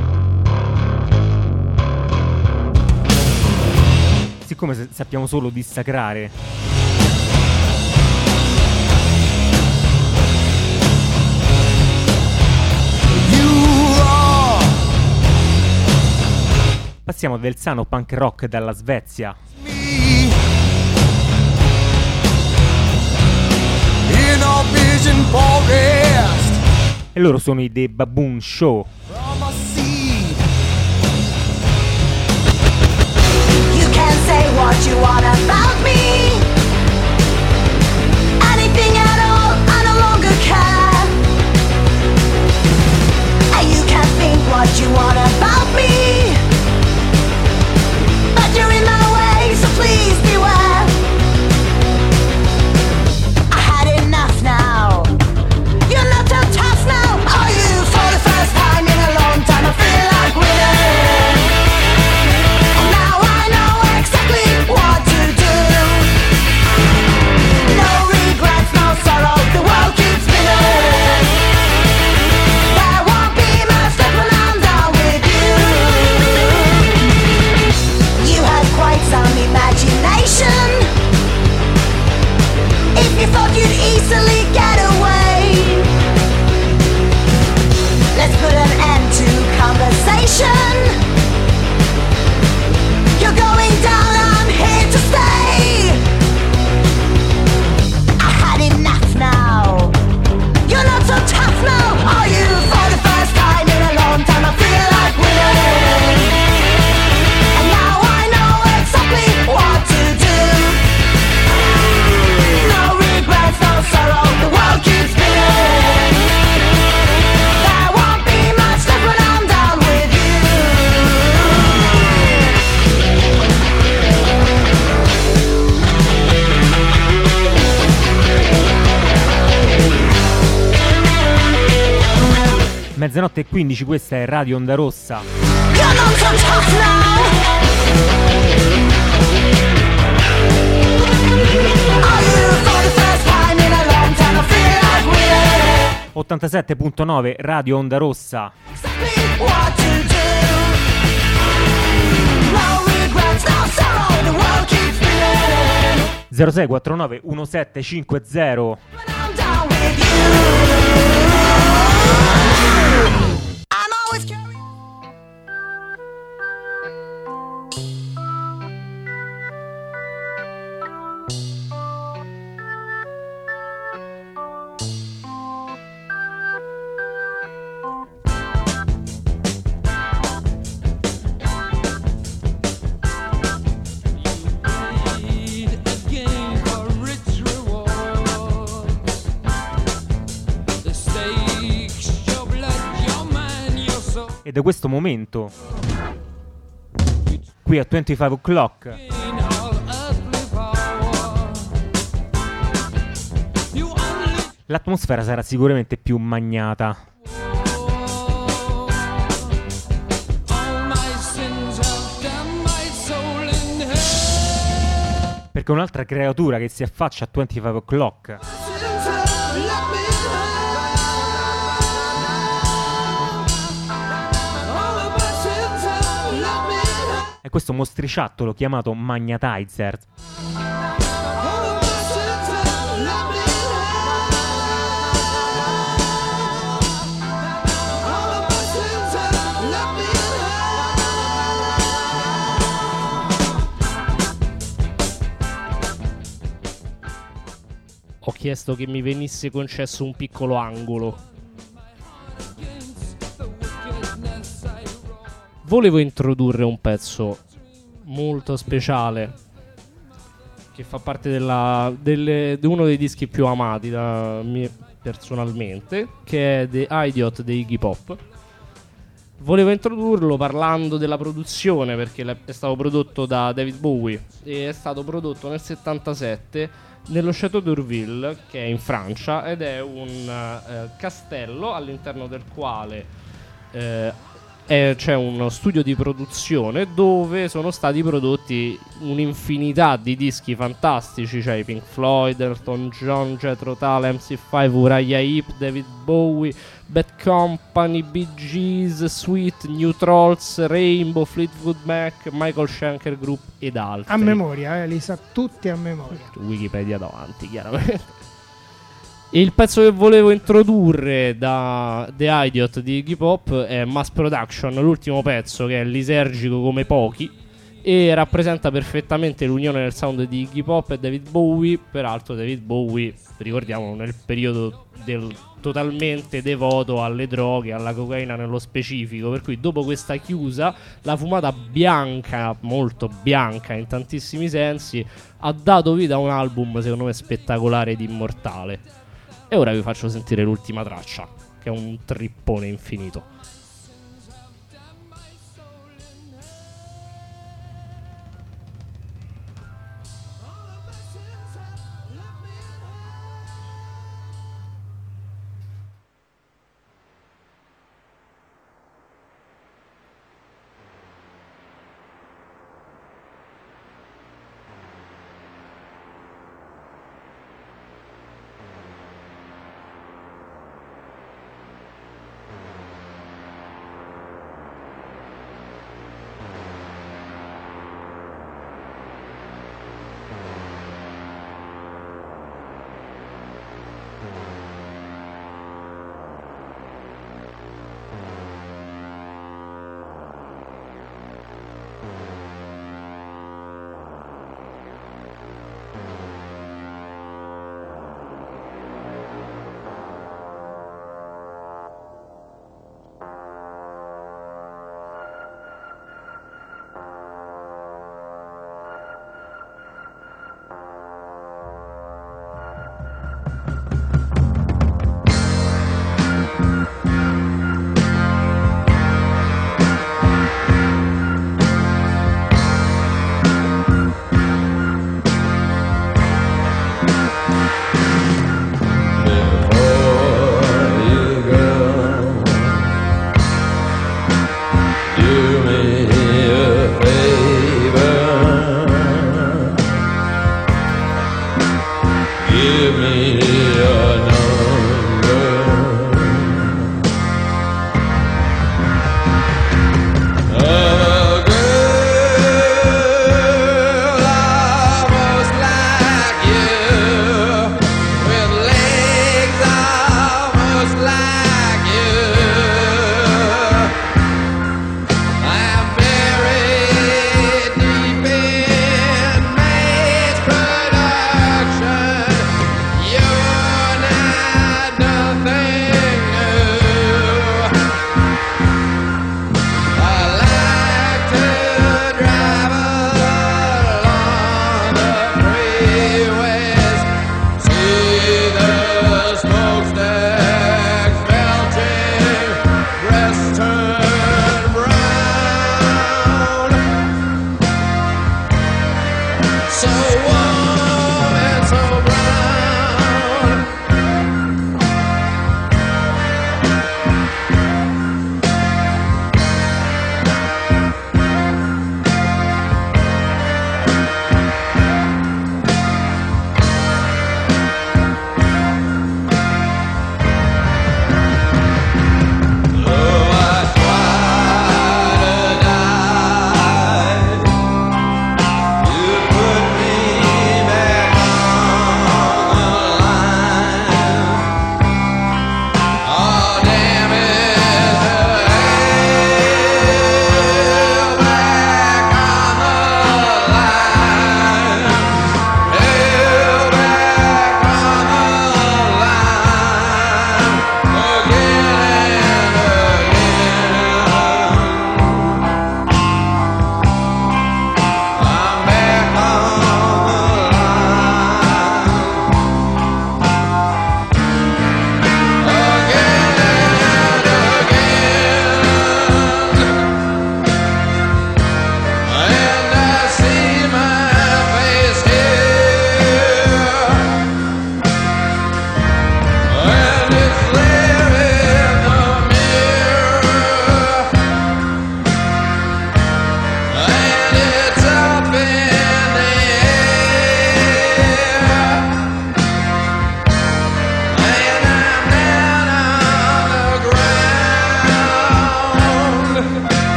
Speaker 8: siccome se- sappiamo solo dissacrare, passiamo del sano punk rock dalla Svezia.
Speaker 6: In a vision forest
Speaker 8: E loro sono i The Baboon Show.
Speaker 6: from a seed.
Speaker 5: You can say what you want about me, anything at all, I no longer care. And you can think what you want about me, but you're in my way, so please beware. I had enough now. You're not so tough now, are you? For the first time in a long time, I feel like winning. And now I know exactly what to do. No regrets, no sorrow, the world keeps spinning. There won't be much left when I'm done with you. You had quite some imagination. If you thought you'd easily get away, let's put an end to conversation. You're going down, I'm here to stay. I had enough now. You're not so tough now, are you? For the first time in a long time, I feel like winning. And now I know exactly what to do. No regrets, no sorrow, the world keeps spinning. There won't be much left when I'm done with you.
Speaker 8: Mezzanotte e quindici, questa è Radio Onda Rossa.
Speaker 5: You're not so tough now. Are you? For the first time in a long time, I feel like winning.
Speaker 8: ottantasette virgola nove Radio Onda Rossa.
Speaker 5: Exactly what to do. No regrets, no sorrow, the world keeps spinning.
Speaker 8: zero sei quattro nove uno sette cinque zero.
Speaker 5: When I'm done with you, I'm always carrying.
Speaker 6: Again for rich rewards. The stakes, your blood, your mind, your soul.
Speaker 8: E da questo momento, qui a venticinque o'clock,
Speaker 6: In all earthly power. You only
Speaker 8: l'atmosfera sarà sicuramente più magnata.
Speaker 6: all my sins have damned my soul in hell.
Speaker 8: Perché un'altra creatura che si affaccia a venticinque o'clock
Speaker 6: Sins have let me down. All of my sins have let me down.
Speaker 8: è questo mostriciattolo chiamato Magnetizer.
Speaker 6: All of my sins have let me down. All of my sins have let me
Speaker 3: Ho chiesto che mi venisse concesso un piccolo angolo. Volevo introdurre un pezzo molto speciale che fa parte della, delle, di uno dei dischi più amati da me personalmente, che è The Idiot dei Iggy Pop. Volevo introdurlo parlando della produzione, perché è stato prodotto da David Bowie e è stato prodotto nel settantasette nello Château d'Urville, che è in Francia, ed è un eh, castello all'interno del quale eh, E c'è uno studio di produzione dove sono stati prodotti un'infinità di dischi fantastici, cioè i Pink Floyd, Elton John, Jethro Tull, M C cinque, Uriah Heep, David Bowie, Bad Company, Bee Gees, Sweet, New Trolls, Rainbow, Fleetwood Mac, Michael Schenker Group ed altri.
Speaker 2: A memoria, eh, li sa tutti a memoria.
Speaker 3: Wikipedia davanti, chiaramente. Il pezzo che volevo introdurre da The Idiot di Iggy Pop è Mass Production, l'ultimo pezzo, che è lisergico come pochi e rappresenta perfettamente l'unione del sound di Iggy Pop e David Bowie. Peraltro David Bowie, ricordiamo, nel periodo del totalmente devoto alle droghe, alla cocaina nello specifico, per cui dopo questa chiusa la fumata bianca, molto bianca in tantissimi sensi, ha dato vita a un album secondo me spettacolare ed immortale. E ora vi faccio sentire l'ultima traccia, che è un trippone infinito.
Speaker 6: You're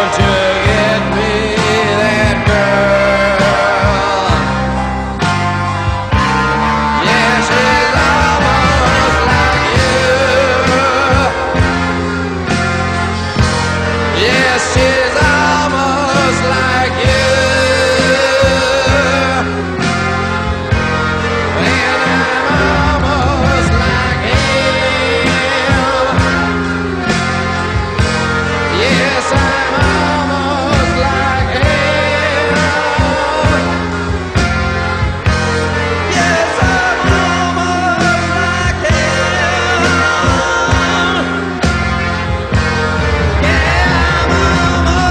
Speaker 6: Won't you get me that girl? Yeah, she's almost like you. Yes, she's almost like you. And I'm almost like him. Yes, I'm almost like him. Yes, I'm almost like him. Yeah, I'm almost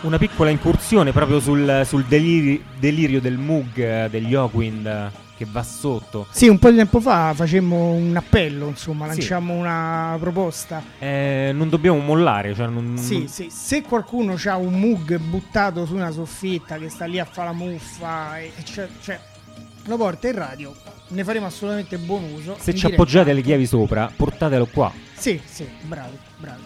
Speaker 8: una piccola incursione proprio sul, sul deliri- delirio del Moog, eh, degli Hawkwind, che va sotto.
Speaker 2: Sì, un po' di tempo fa facemmo un appello, insomma,
Speaker 8: Sì.
Speaker 2: lanciamo una proposta.
Speaker 8: Eh, non dobbiamo mollare, cioè non,
Speaker 2: Sì,
Speaker 8: non-
Speaker 2: sì, se qualcuno ha un Moog buttato su una soffitta che sta lì a fare la muffa, e, e cioè, cioè, lo porta in radio, ne faremo assolutamente buon uso.
Speaker 8: se
Speaker 2: in
Speaker 8: ci
Speaker 2: diretta.
Speaker 8: appoggiate le chiavi sopra, portatelo qua.
Speaker 2: Sì, sì, bravi, bravi.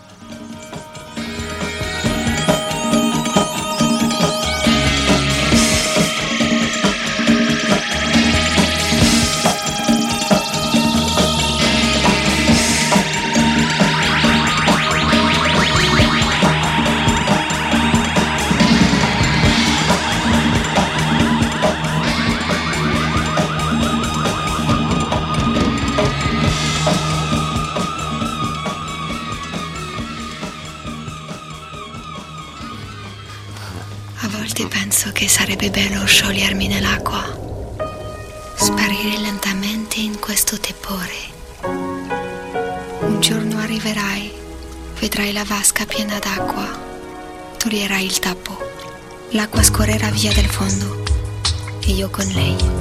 Speaker 12: A volte penso che sarebbe bello sciogliermi nell'acqua, sparire lentamente in questo tepore. Un giorno arriverai, vedrai la vasca piena d'acqua, toglierai il tappo, l'acqua scorrerà via del fondo e io con lei.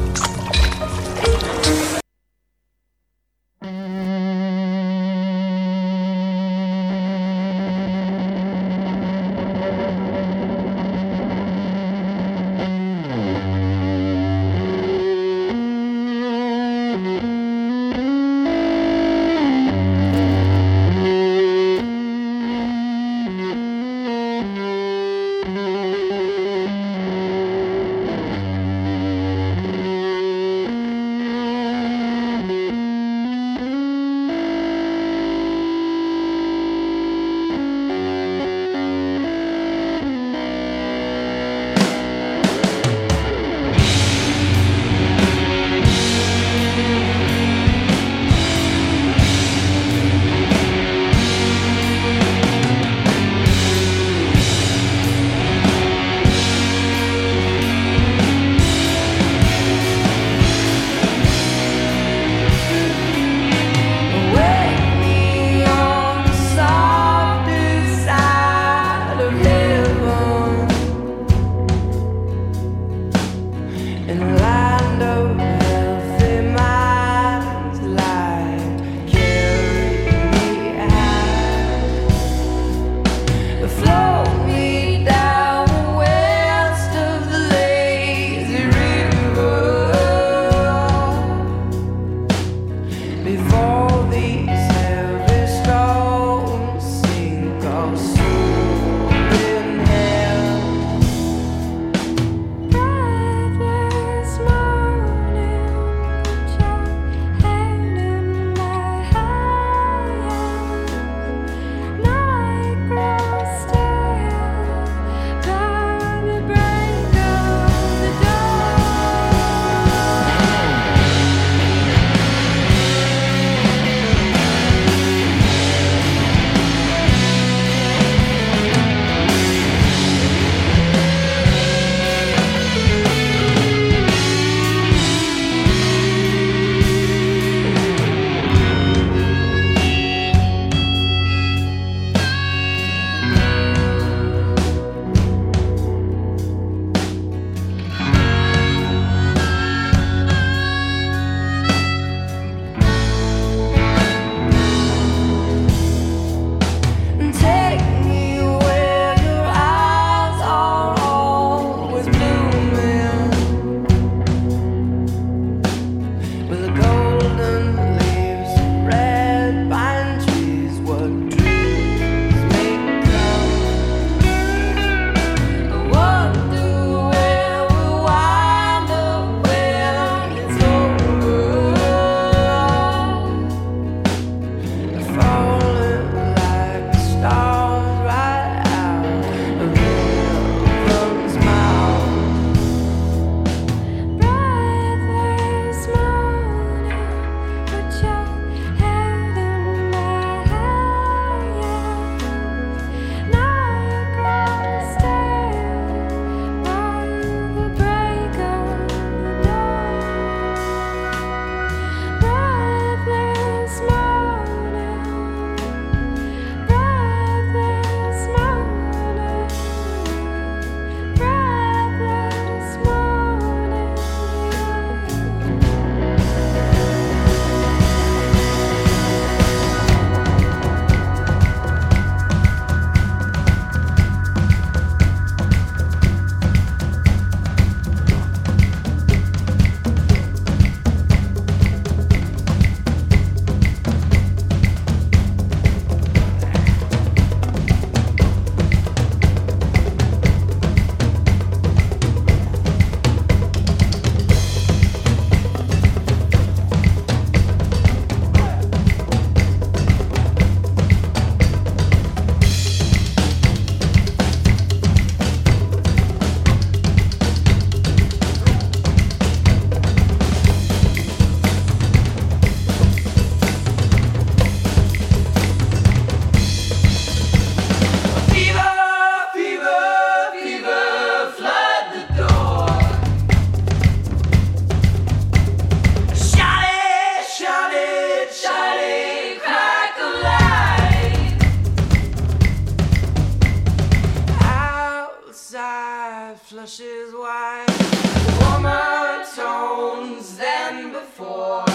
Speaker 5: flushes white. Warmer tones than before.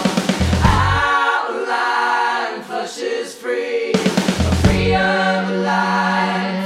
Speaker 5: Outline flushes free. Free of life.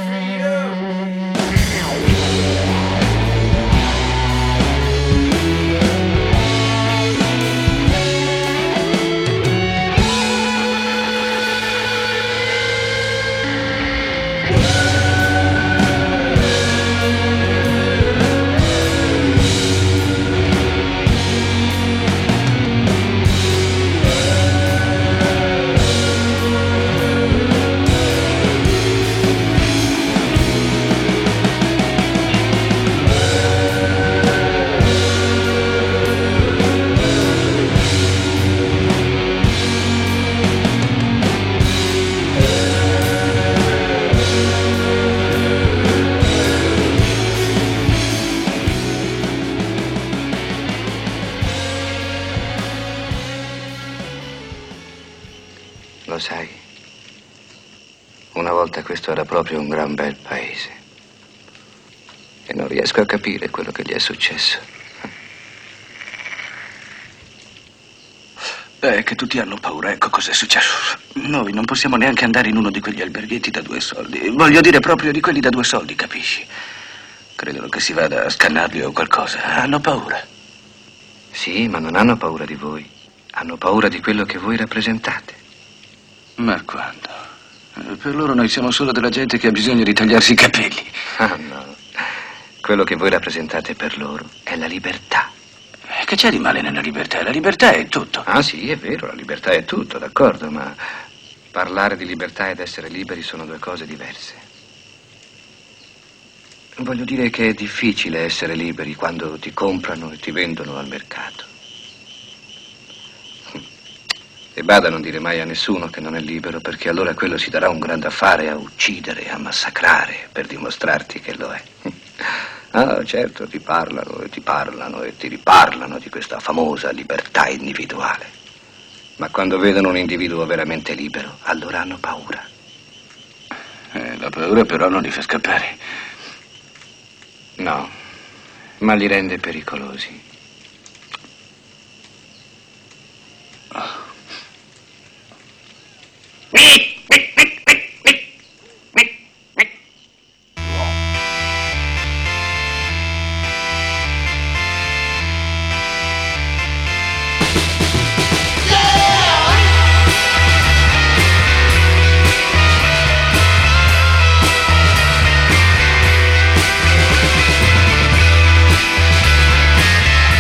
Speaker 13: Lo sai, una volta questo era proprio un gran bel paese e non riesco a capire quello che gli è successo.
Speaker 14: Beh, che tutti hanno paura, ecco cos'è successo. Noi non possiamo neanche andare in uno di quegli alberghetti da due soldi. Voglio dire proprio di quelli da due soldi, capisci? Credono che si vada a scannarli o qualcosa. Hanno paura.
Speaker 13: Sì, ma non hanno paura di voi. Hanno paura di quello che voi rappresentate.
Speaker 14: Ma quando? Per loro noi siamo solo della gente che ha bisogno di tagliarsi i capelli.
Speaker 13: Ah, no. Quello che voi rappresentate per loro è la libertà.
Speaker 14: Che c'è di male nella libertà? La libertà è tutto.
Speaker 13: Ah, sì, è vero, la libertà è tutto, d'accordo, ma parlare di libertà ed essere liberi sono due cose diverse. Voglio dire che è difficile essere liberi quando ti comprano e ti vendono al mercato. E bada a non dire mai a nessuno che non è libero, perché allora quello si darà un grande affare a uccidere, a massacrare, per dimostrarti che lo è. Ah, certo, ti parlano e ti parlano e ti riparlano di questa famosa libertà individuale. Ma quando vedono un individuo veramente libero, allora hanno paura.
Speaker 14: Eh, la paura però non li fa scappare.
Speaker 13: No, ma li rende pericolosi.
Speaker 14: Oh.
Speaker 5: Yeah!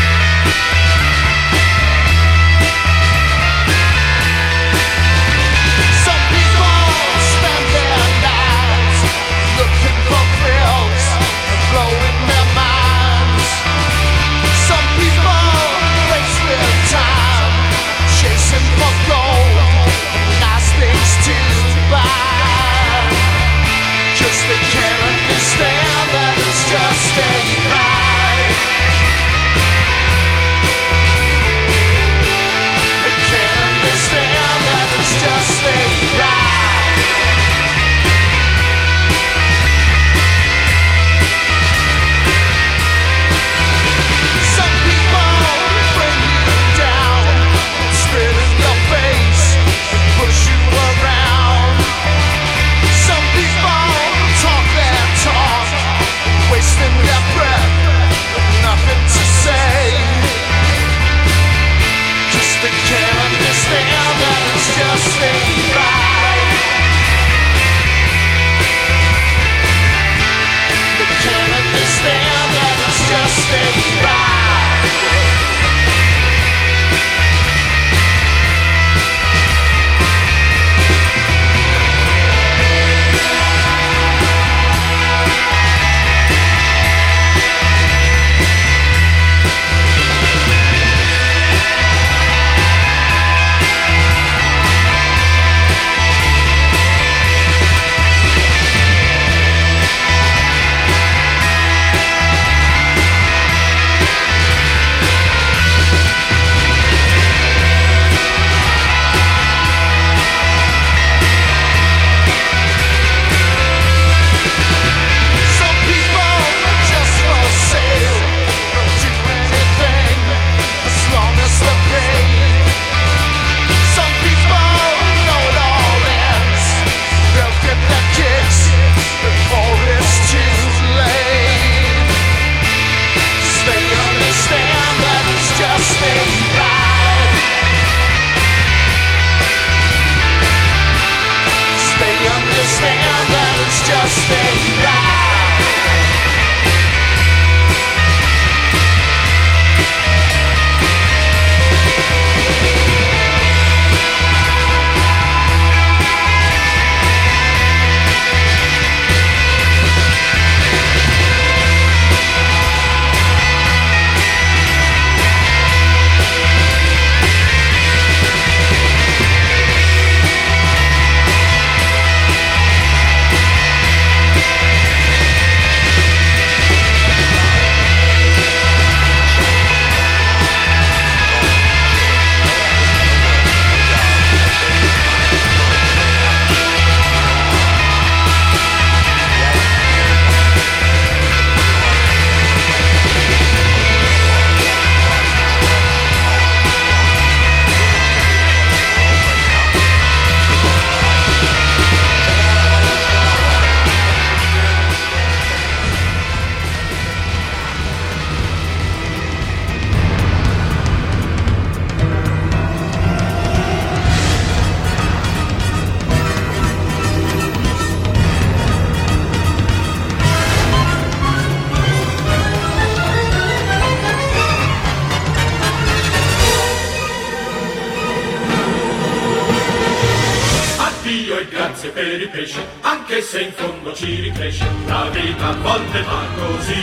Speaker 15: grazie per i pesci, anche se in fondo ci ricresce, la vita a volte va così.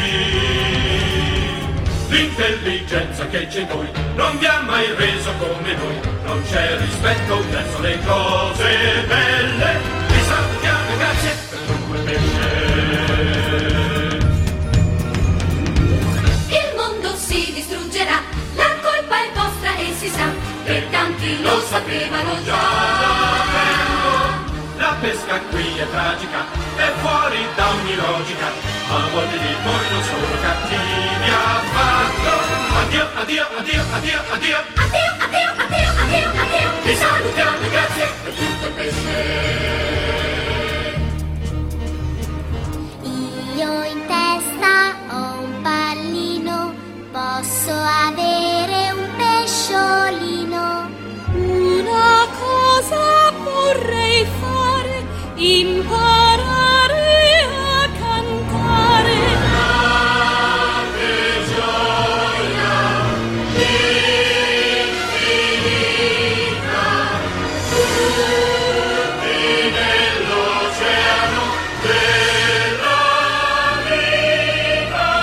Speaker 15: L'intelligenza che c'è in voi non vi ha mai reso come noi, non c'è rispetto verso le cose belle. Vi salutiamo, grazie per tutto il pesce.
Speaker 16: Il mondo si distruggerà, la colpa è vostra e si sa, e tanti lo sapevano già.
Speaker 15: La pesca qui è tragica, è fuori da ogni logica, ma molti di voi non sono cattivi affatto. Addio, addio, addio, addio, addio.
Speaker 16: Addio, addio, addio, addio, addio.
Speaker 15: Vi salutiamo, grazie per tutto il pesce.
Speaker 17: Io in testa ho un pallino, posso avere un pesciolino.
Speaker 16: Una cosa vorrei fare, imparare a cantare.
Speaker 15: Grande gioia infinita, tutti nell'oceano della vita.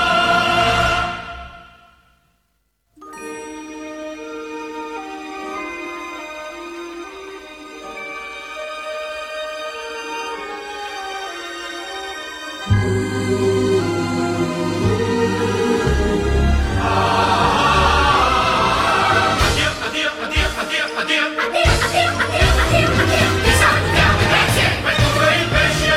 Speaker 15: Addio, addio, addio, addio, addio.
Speaker 16: Addio, addio, addio, addio, addio.
Speaker 15: Vi salutiamo, grazie per tutto il pesce.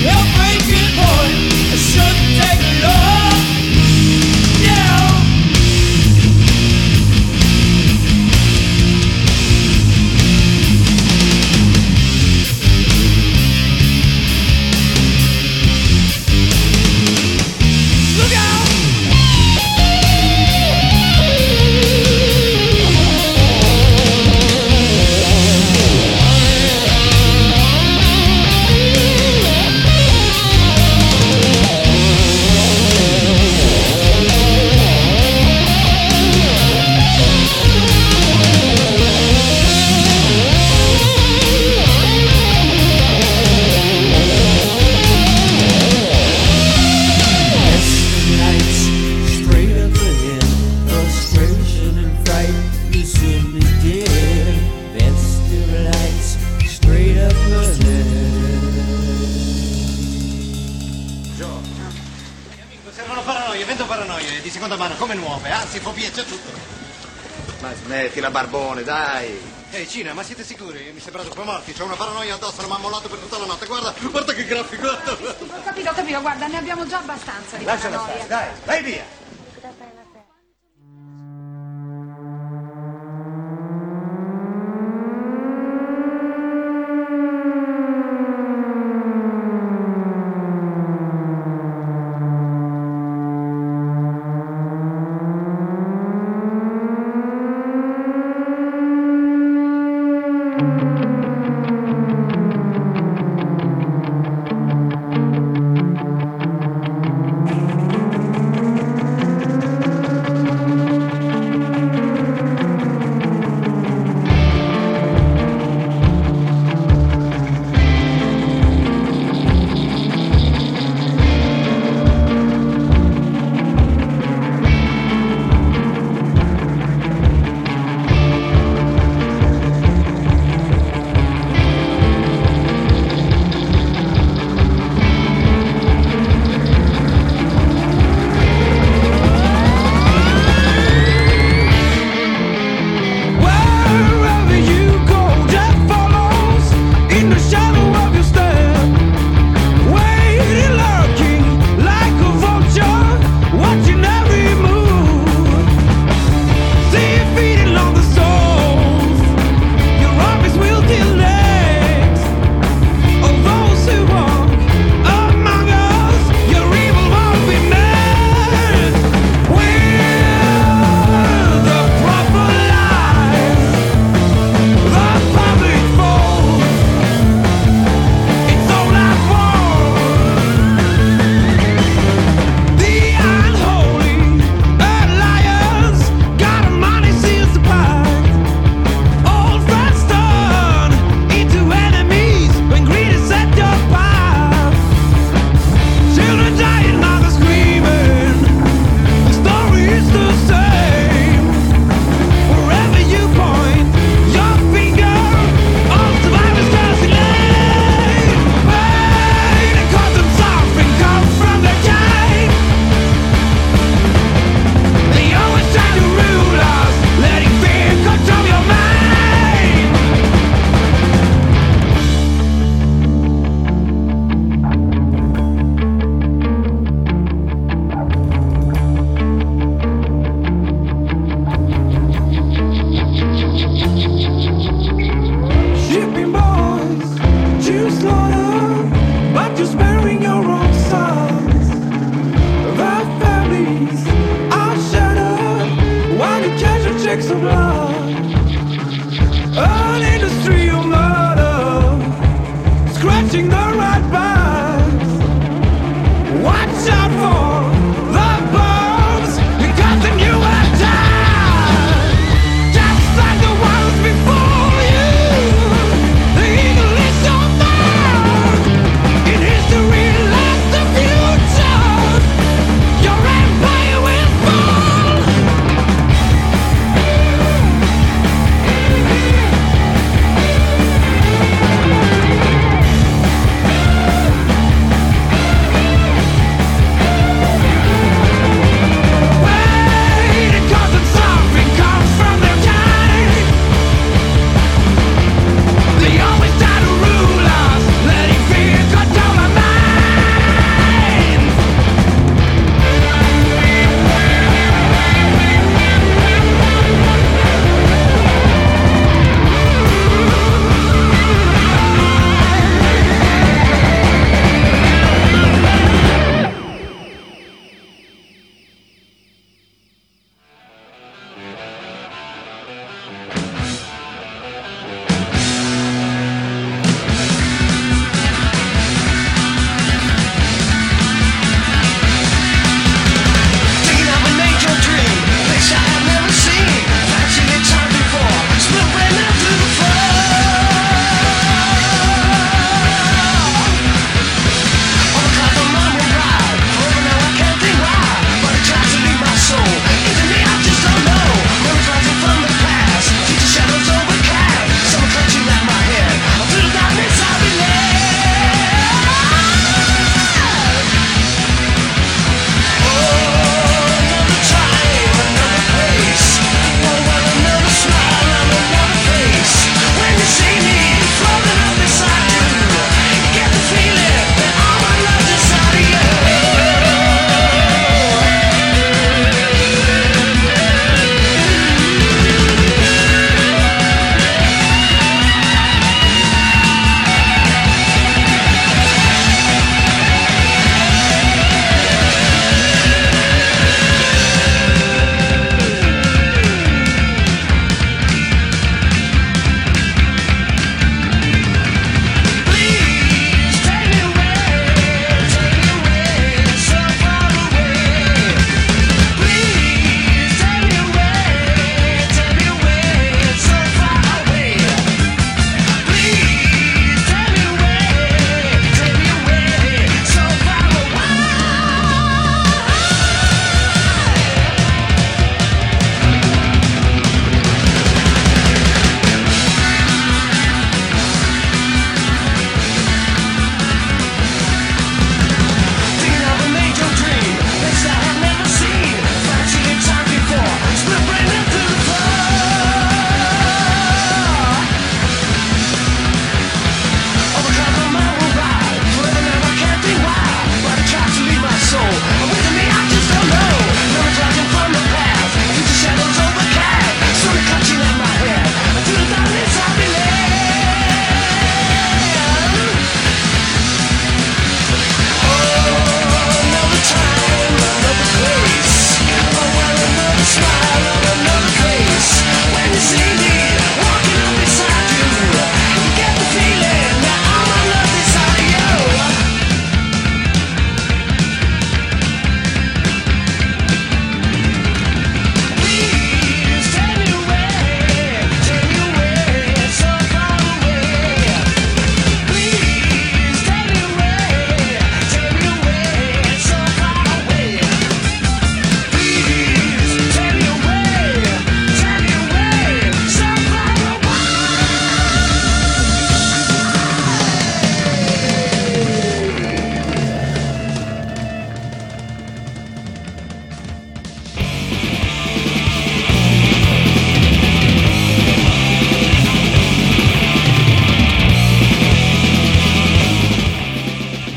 Speaker 18: seconda mano come nuove, anzi fobie c'è tutto.
Speaker 19: Ma smettila, barbone, dai.
Speaker 18: Ehi, Cina, ma siete sicuri? Mi sembrate poi morti, c'ho una paranoia addosso, non mi ha mollato per tutta la notte. Guarda, guarda che grafico.
Speaker 20: Ho capito, ho capito, guarda, ne abbiamo già abbastanza di
Speaker 18: Lasciala
Speaker 20: paranoia.
Speaker 18: stare, dai, vai via.
Speaker 6: We'll be right back.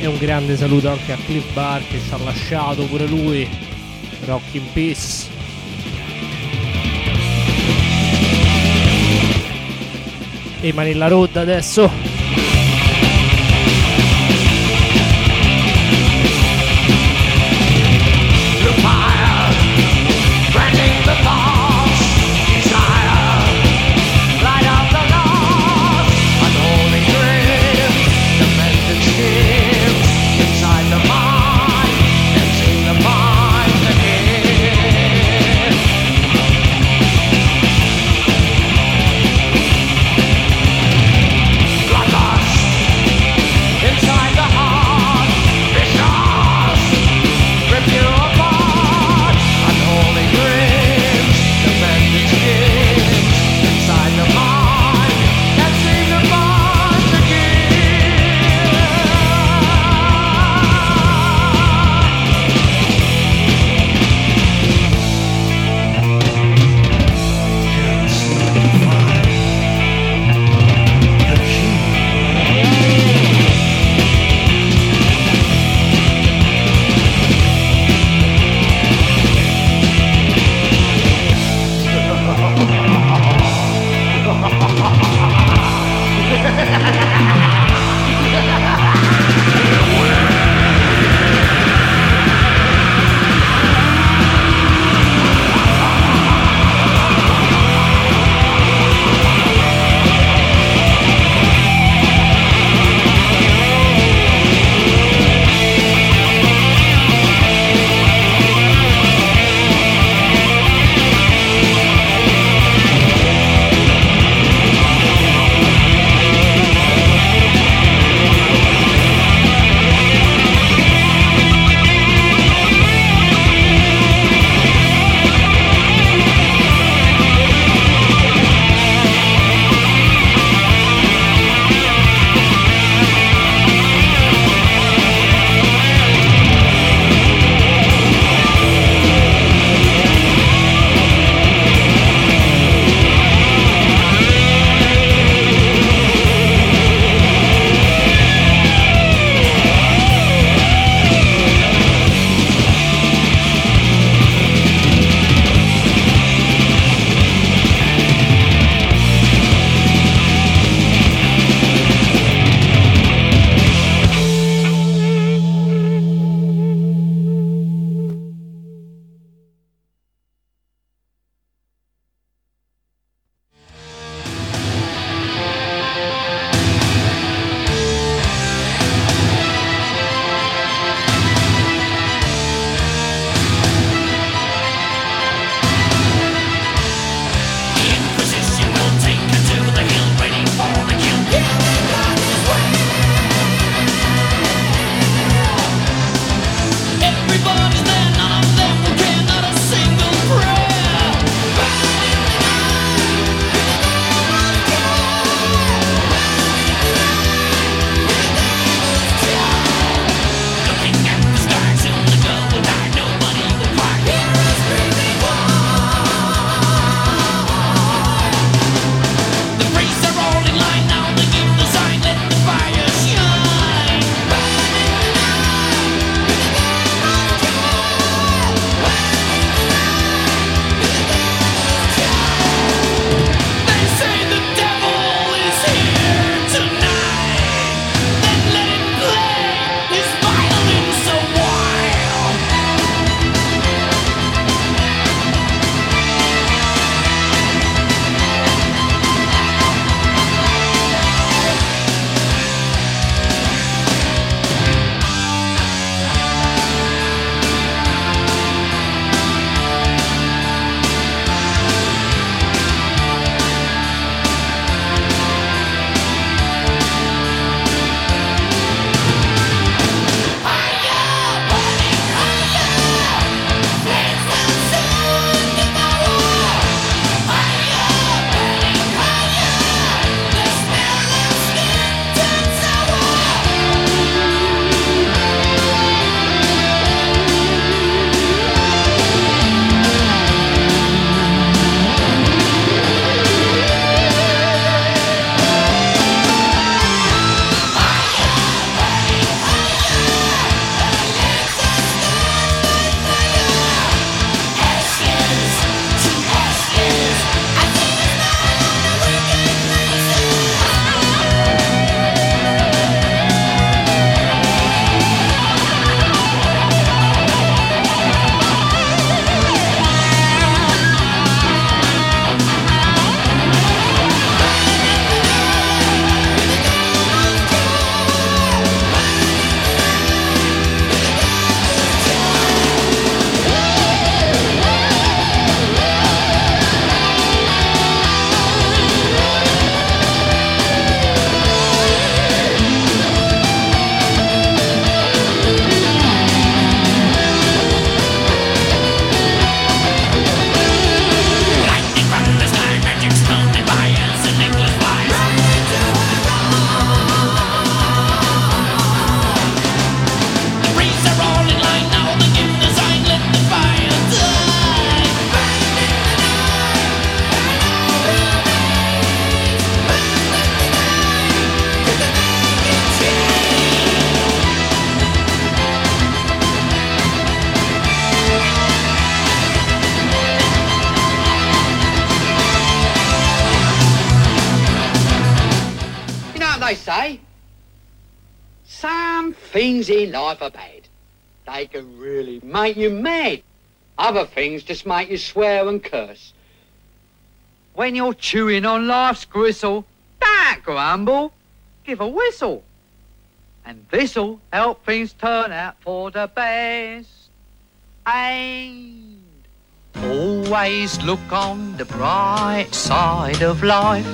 Speaker 3: E un grande saluto anche a Cliff Bar che ci ha lasciato pure lui. Rock in peace. E Manilla Road adesso.
Speaker 15: Like
Speaker 21: eh? Some things in life are bad. They can really make you mad. Other things just make you swear and curse. When you're chewing on life's gristle, don't grumble, give a whistle. And this'll help things turn out for the best. And always look on the bright side of life.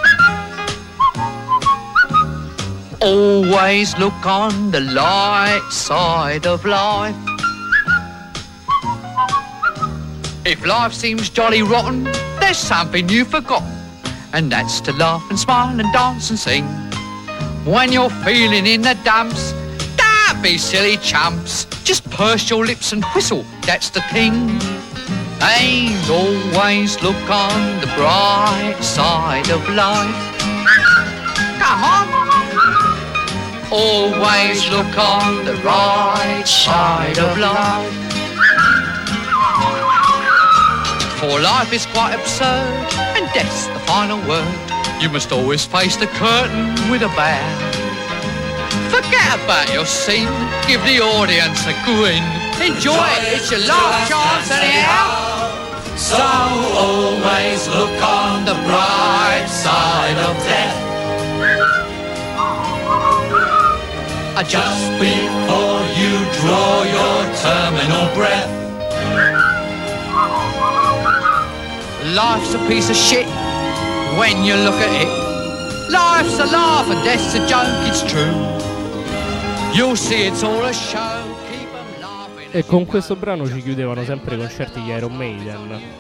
Speaker 21: Always look on the light side of life. If life seems jolly rotten, there's something you've forgotten, and that's to laugh and smile and dance and sing. When you're feeling in the dumps, don't be silly chumps. Just purse your lips and whistle, that's the thing. And always look on the bright side of life. Come on. Always look on the right side of life. For life is quite absurd, and death's the final word. You must always face the curtain with a bow. Forget about your scene, give the audience a grin. Enjoy it, it's your last chance anyhow. So always look on the bright side of death. Just before you draw your terminal breath. Life's a piece of shit when you look at it. Life's a laugh and death's a joke, it's true. You'll see it's all a show. Keep 'em laughing.
Speaker 3: E con questo brano ci chiudevano sempre i concerti di Iron Maiden.
Speaker 21: And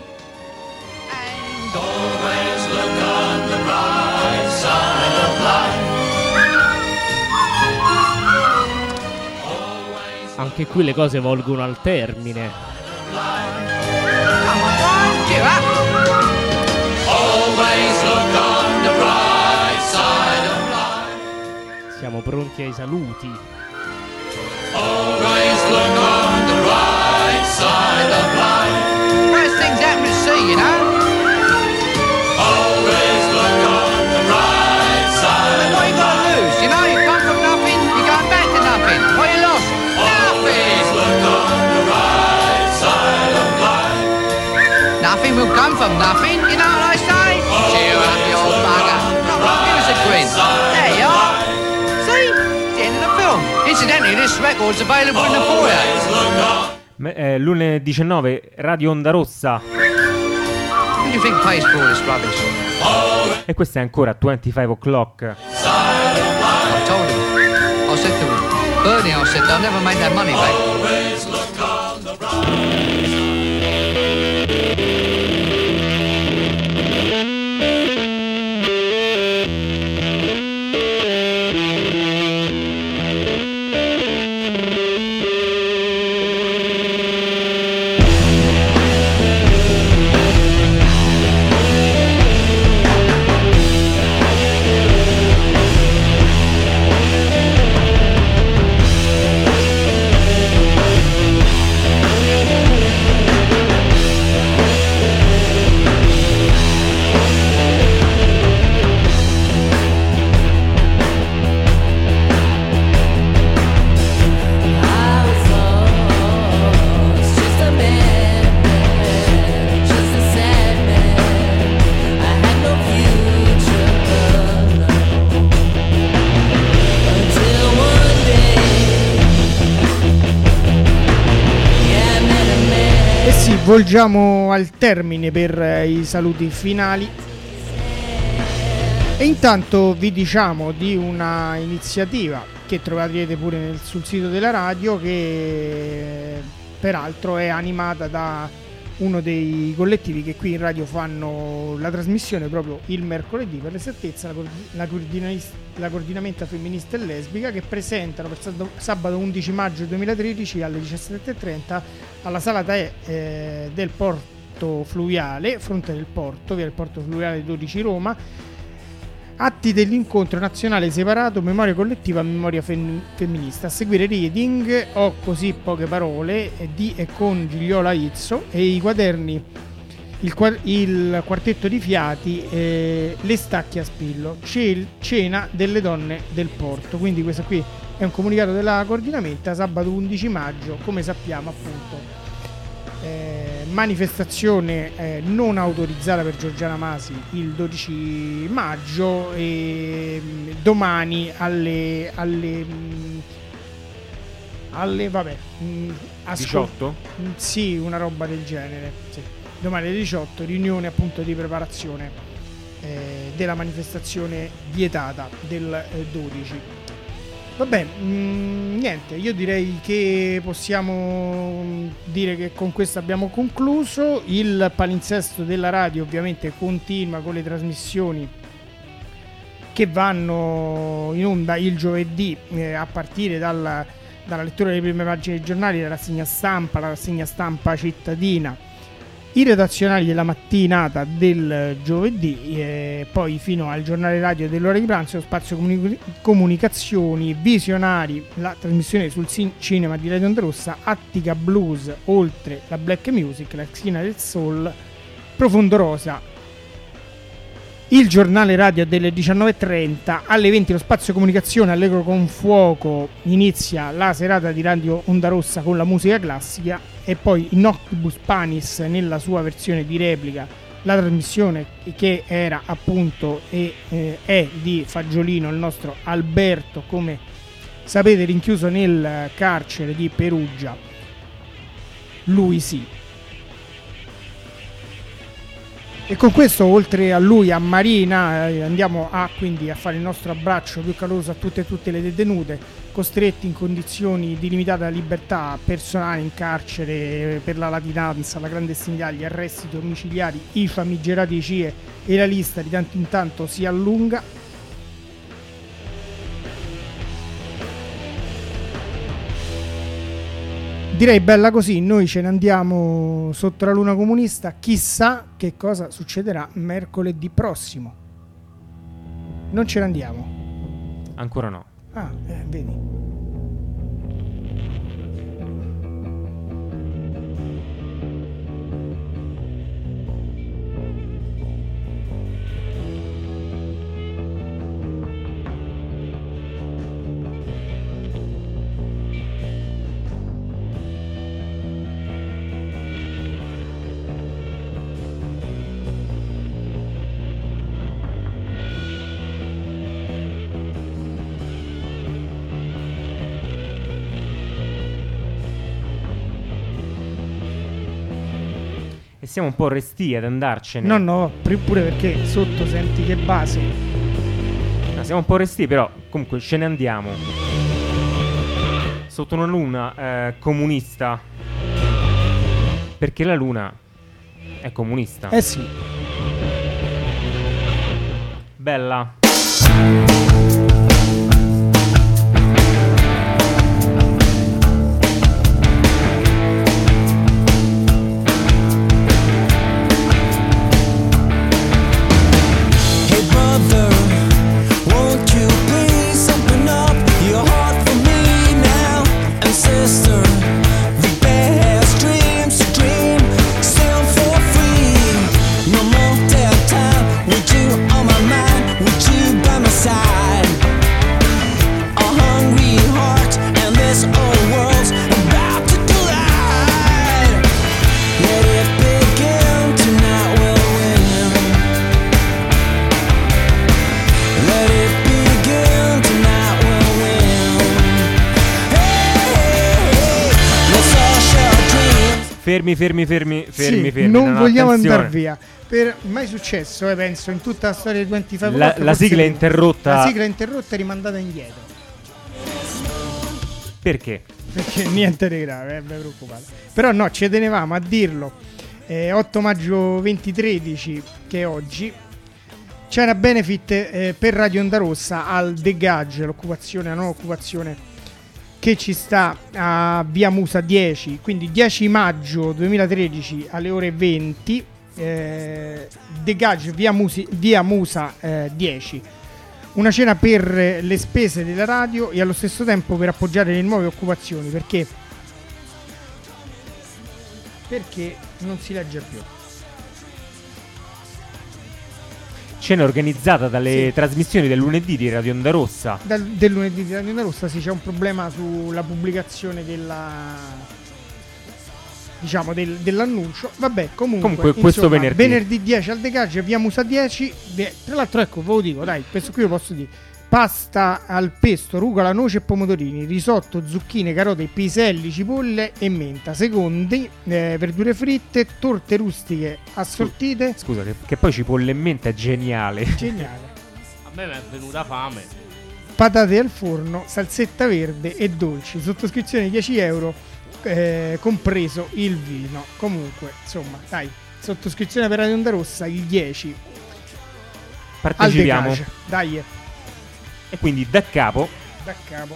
Speaker 21: always look on the right side of life.
Speaker 3: Anche qui le cose volgono al termine. Siamo pronti ai saluti.
Speaker 21: Always look on the right side of life. First things happen to see, you know. Always look on the right side of life. What you got to lose, you know? You come from nothing, you go back to nothing. What you lost? Always look on the right side of life. Nothing will come from nothing, you know what I say? Cheer up, you old bugger. Come on, give us a grin. There you are. See? It's the end of the film. Incidentally, this record's available in the foyer.
Speaker 8: Me- eh, lunes diciannove, Radio Onda Rossa.
Speaker 21: Who do you think pays for all this rubbish?
Speaker 8: E questa è ancora venticinque o'clock.
Speaker 21: I told him. I said to him, Bernie, I said, they'll never make that money back. Always look on the right.
Speaker 2: Volgiamo al termine per eh, i saluti finali e intanto vi diciamo di una iniziativa che troverete pure nel, sul sito della radio, che peraltro è animata da uno dei collettivi che qui in radio fanno la trasmissione proprio il mercoledì, per l'esattezza la, la, la coordinamenta femminista e lesbica, che presentano per sabato undici maggio duemilatredici alle diciassette e trenta alla sala Taè eh, del Porto Fluviale, fronte del Porto, via del Porto Fluviale dodici Roma, atti dell'incontro nazionale separato Memoria collettiva, memoria fem- femminista. A seguire reading Ho così poche parole di e con Gigliola Izzo e i quaderni il, il quartetto di fiati, eh, Le Stacchi a Spillo, Cel- cena delle donne del porto. Quindi questo qui è un comunicato della coordinamenta. Sabato undici maggio, come sappiamo appunto, eh, manifestazione eh, non autorizzata per Giorgiana Masi il dodici maggio, e domani alle alle alle vabbè mh, ascol-
Speaker 8: diciotto?
Speaker 2: mh, sì, una roba del genere, sì. Domani alle diciotto riunione appunto di preparazione eh, della manifestazione vietata del eh, dodici. Vabbè, mh, niente, io direi che possiamo dire che con questo abbiamo concluso. Il palinsesto della radio ovviamente continua con le trasmissioni che vanno in onda il giovedì, eh, a partire dalla, dalla lettura delle prime pagine dei giornali, dalla rassegna stampa, la rassegna stampa cittadina, i redazionali della mattinata del giovedì, eh, poi fino al giornale radio dell'ora di pranzo, lo spazio comuni- comunicazioni, visionari, la trasmissione sul cin- cinema di Radio Onda Rossa, Attica Blues, oltre la black music, la schina del soul, Profondo Rosa, il giornale radio delle diciannove e trenta, alle venti lo spazio comunicazione Allegro con fuoco, inizia la serata di Radio Onda Rossa con la musica classica, e poi in Noctibus Panis nella sua versione di replica, la trasmissione che era appunto e eh, è di Fagiolino, il nostro Alberto, come sapete rinchiuso nel carcere di Perugia, lui sì. E con questo, oltre a lui, a Marina, eh, andiamo a quindi a fare il nostro abbraccio più caloroso a tutte e tutte le detenute costretti in condizioni di limitata libertà personale in carcere eh, per la latitanza, la clandestinità, gli arresti domiciliari, i famigerati C I E, e la lista di tanto in tanto si allunga. Direi bella così, noi ce ne andiamo sotto la luna comunista, chissà che cosa succederà mercoledì prossimo. Non ce ne andiamo?
Speaker 8: Ancora no.
Speaker 2: Ah, eh, vedi.
Speaker 8: E siamo un po' restii ad andarcene.
Speaker 2: No, no, pure perché sotto senti che base.
Speaker 8: No, siamo un po' restii, però comunque ce ne andiamo. Sotto una luna eh, comunista. Perché la luna è comunista.
Speaker 2: Eh sì.
Speaker 8: Bella. Fermi, fermi, fermi, fermi,
Speaker 2: sì,
Speaker 8: fermi.
Speaker 2: Non
Speaker 8: no, no,
Speaker 2: vogliamo
Speaker 8: attenzione.
Speaker 2: andare via. Per mai successo, eh, penso, in tutta la storia di venticinque
Speaker 8: La, la sigla è interrotta.
Speaker 2: La sigla è interrotta e rimandata indietro.
Speaker 8: Perché?
Speaker 2: Perché niente di grave, eh, vi preoccupate. Però no, ci tenevamo a dirlo. Eh, otto maggio duemilatredici, che è oggi, c'è una benefit eh, per Radio Onda Rossa al The Gage, l'occupazione, la nuova occupazione che ci sta a Via Musa dieci, quindi dieci maggio duemilatredici alle ore venti, eh, The Gage, Via, Musi, Via Musa eh, dieci. Una cena per le spese della radio e allo stesso tempo per appoggiare le nuove occupazioni, perché perché non si legge più.
Speaker 8: Cena organizzata dalle
Speaker 2: Sì.
Speaker 8: trasmissioni del lunedì di Radio Onda Rossa.
Speaker 2: Dal, del lunedì di Radio Onda Rossa sì, c'è un problema sulla pubblicazione della, diciamo, del, dell'annuncio. Vabbè, comunque,
Speaker 8: Comunque, questo
Speaker 2: insomma,
Speaker 8: venerdì.
Speaker 2: venerdì dieci al Decage, via Musa dieci. de- Tra l'altro, ecco, ve lo dico, dai, questo qui lo posso dire. Pasta al pesto, rucola, noce e pomodorini, risotto, zucchine, carote, piselli, cipolle e menta. Secondi, eh, verdure fritte, torte rustiche assortite.
Speaker 8: Scusa, che, che poi cipolle e menta è geniale.
Speaker 2: Geniale.
Speaker 3: A me mi è venuta fame.
Speaker 2: Patate al forno, salsetta verde e dolci. Sottoscrizione dieci euro, eh, compreso il vino. Comunque, insomma, dai, sottoscrizione per Radio Onda Rossa il dieci.
Speaker 8: Partecipiamo.
Speaker 2: Al Decage. Dai,
Speaker 8: E quindi da capo
Speaker 2: da capo.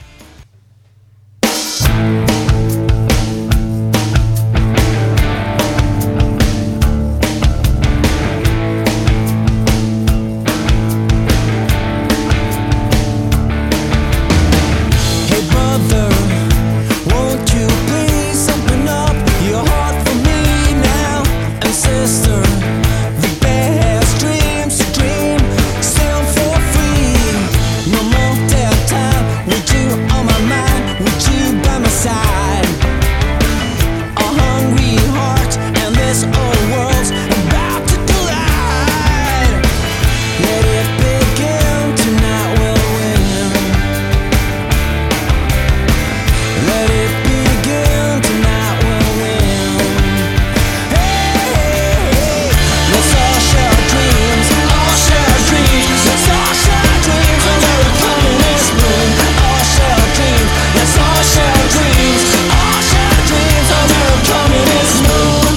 Speaker 5: Hey brother, won't you please open up your heart for me now? And sister, the best dreams to dream, still for free. No more dead time, with you on my mind, with you by my side. A hungry heart and this old world's about to collide. Let it begin tonight, we'll win. Let it begin tonight, we'll win. Hey, hey, hey. Let's all share dreams, all share dreams. Let's all share dreams under the communist moon. All share dreams, let's all share dreams, all share dreams under the communist moon.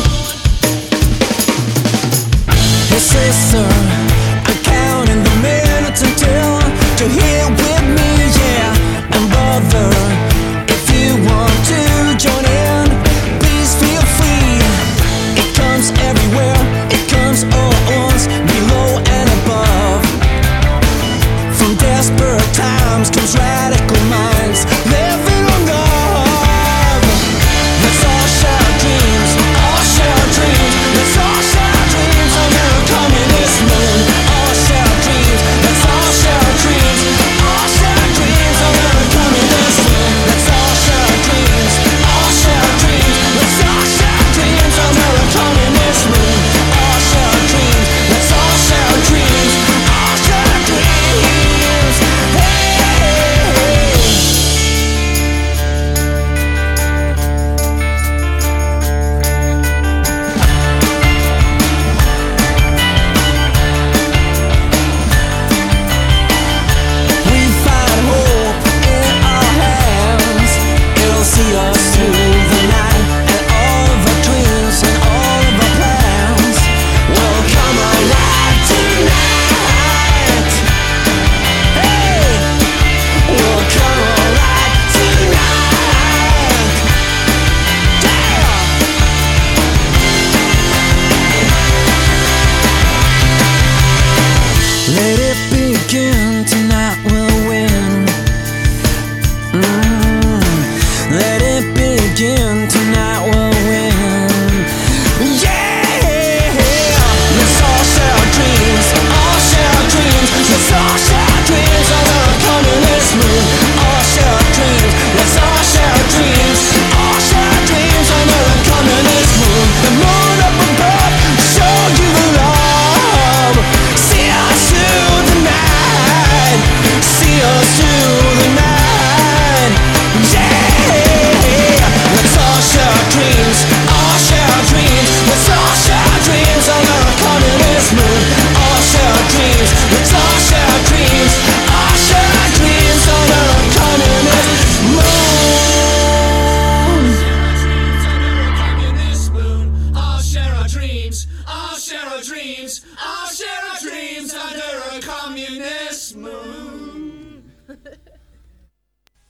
Speaker 5: Hey sister, I'm counting the minutes until you're here with me, yeah. And brother, if you want to join in, please feel free. It comes everywhere, it comes all at once, below and above. From desperate times comes radical minds, living on love. Let's all share dreams, all share dreams. Let's all share dreams under the communist moon. All share dreams, let's all share dreams, all share dreams under the communist moon. Let's all share dreams, all share dreams. Let's all share dreams under the communist moon. All share dreams, let's all share dreams, all share dreams. Hey, hey, hey. We find hope in our hands. It'll see us through the night, and all of our dreams and all of our plans will come alive tonight. Hey, will come alive tonight. Yeah. Let it begin tonight, we'll win. Mm. Let it begin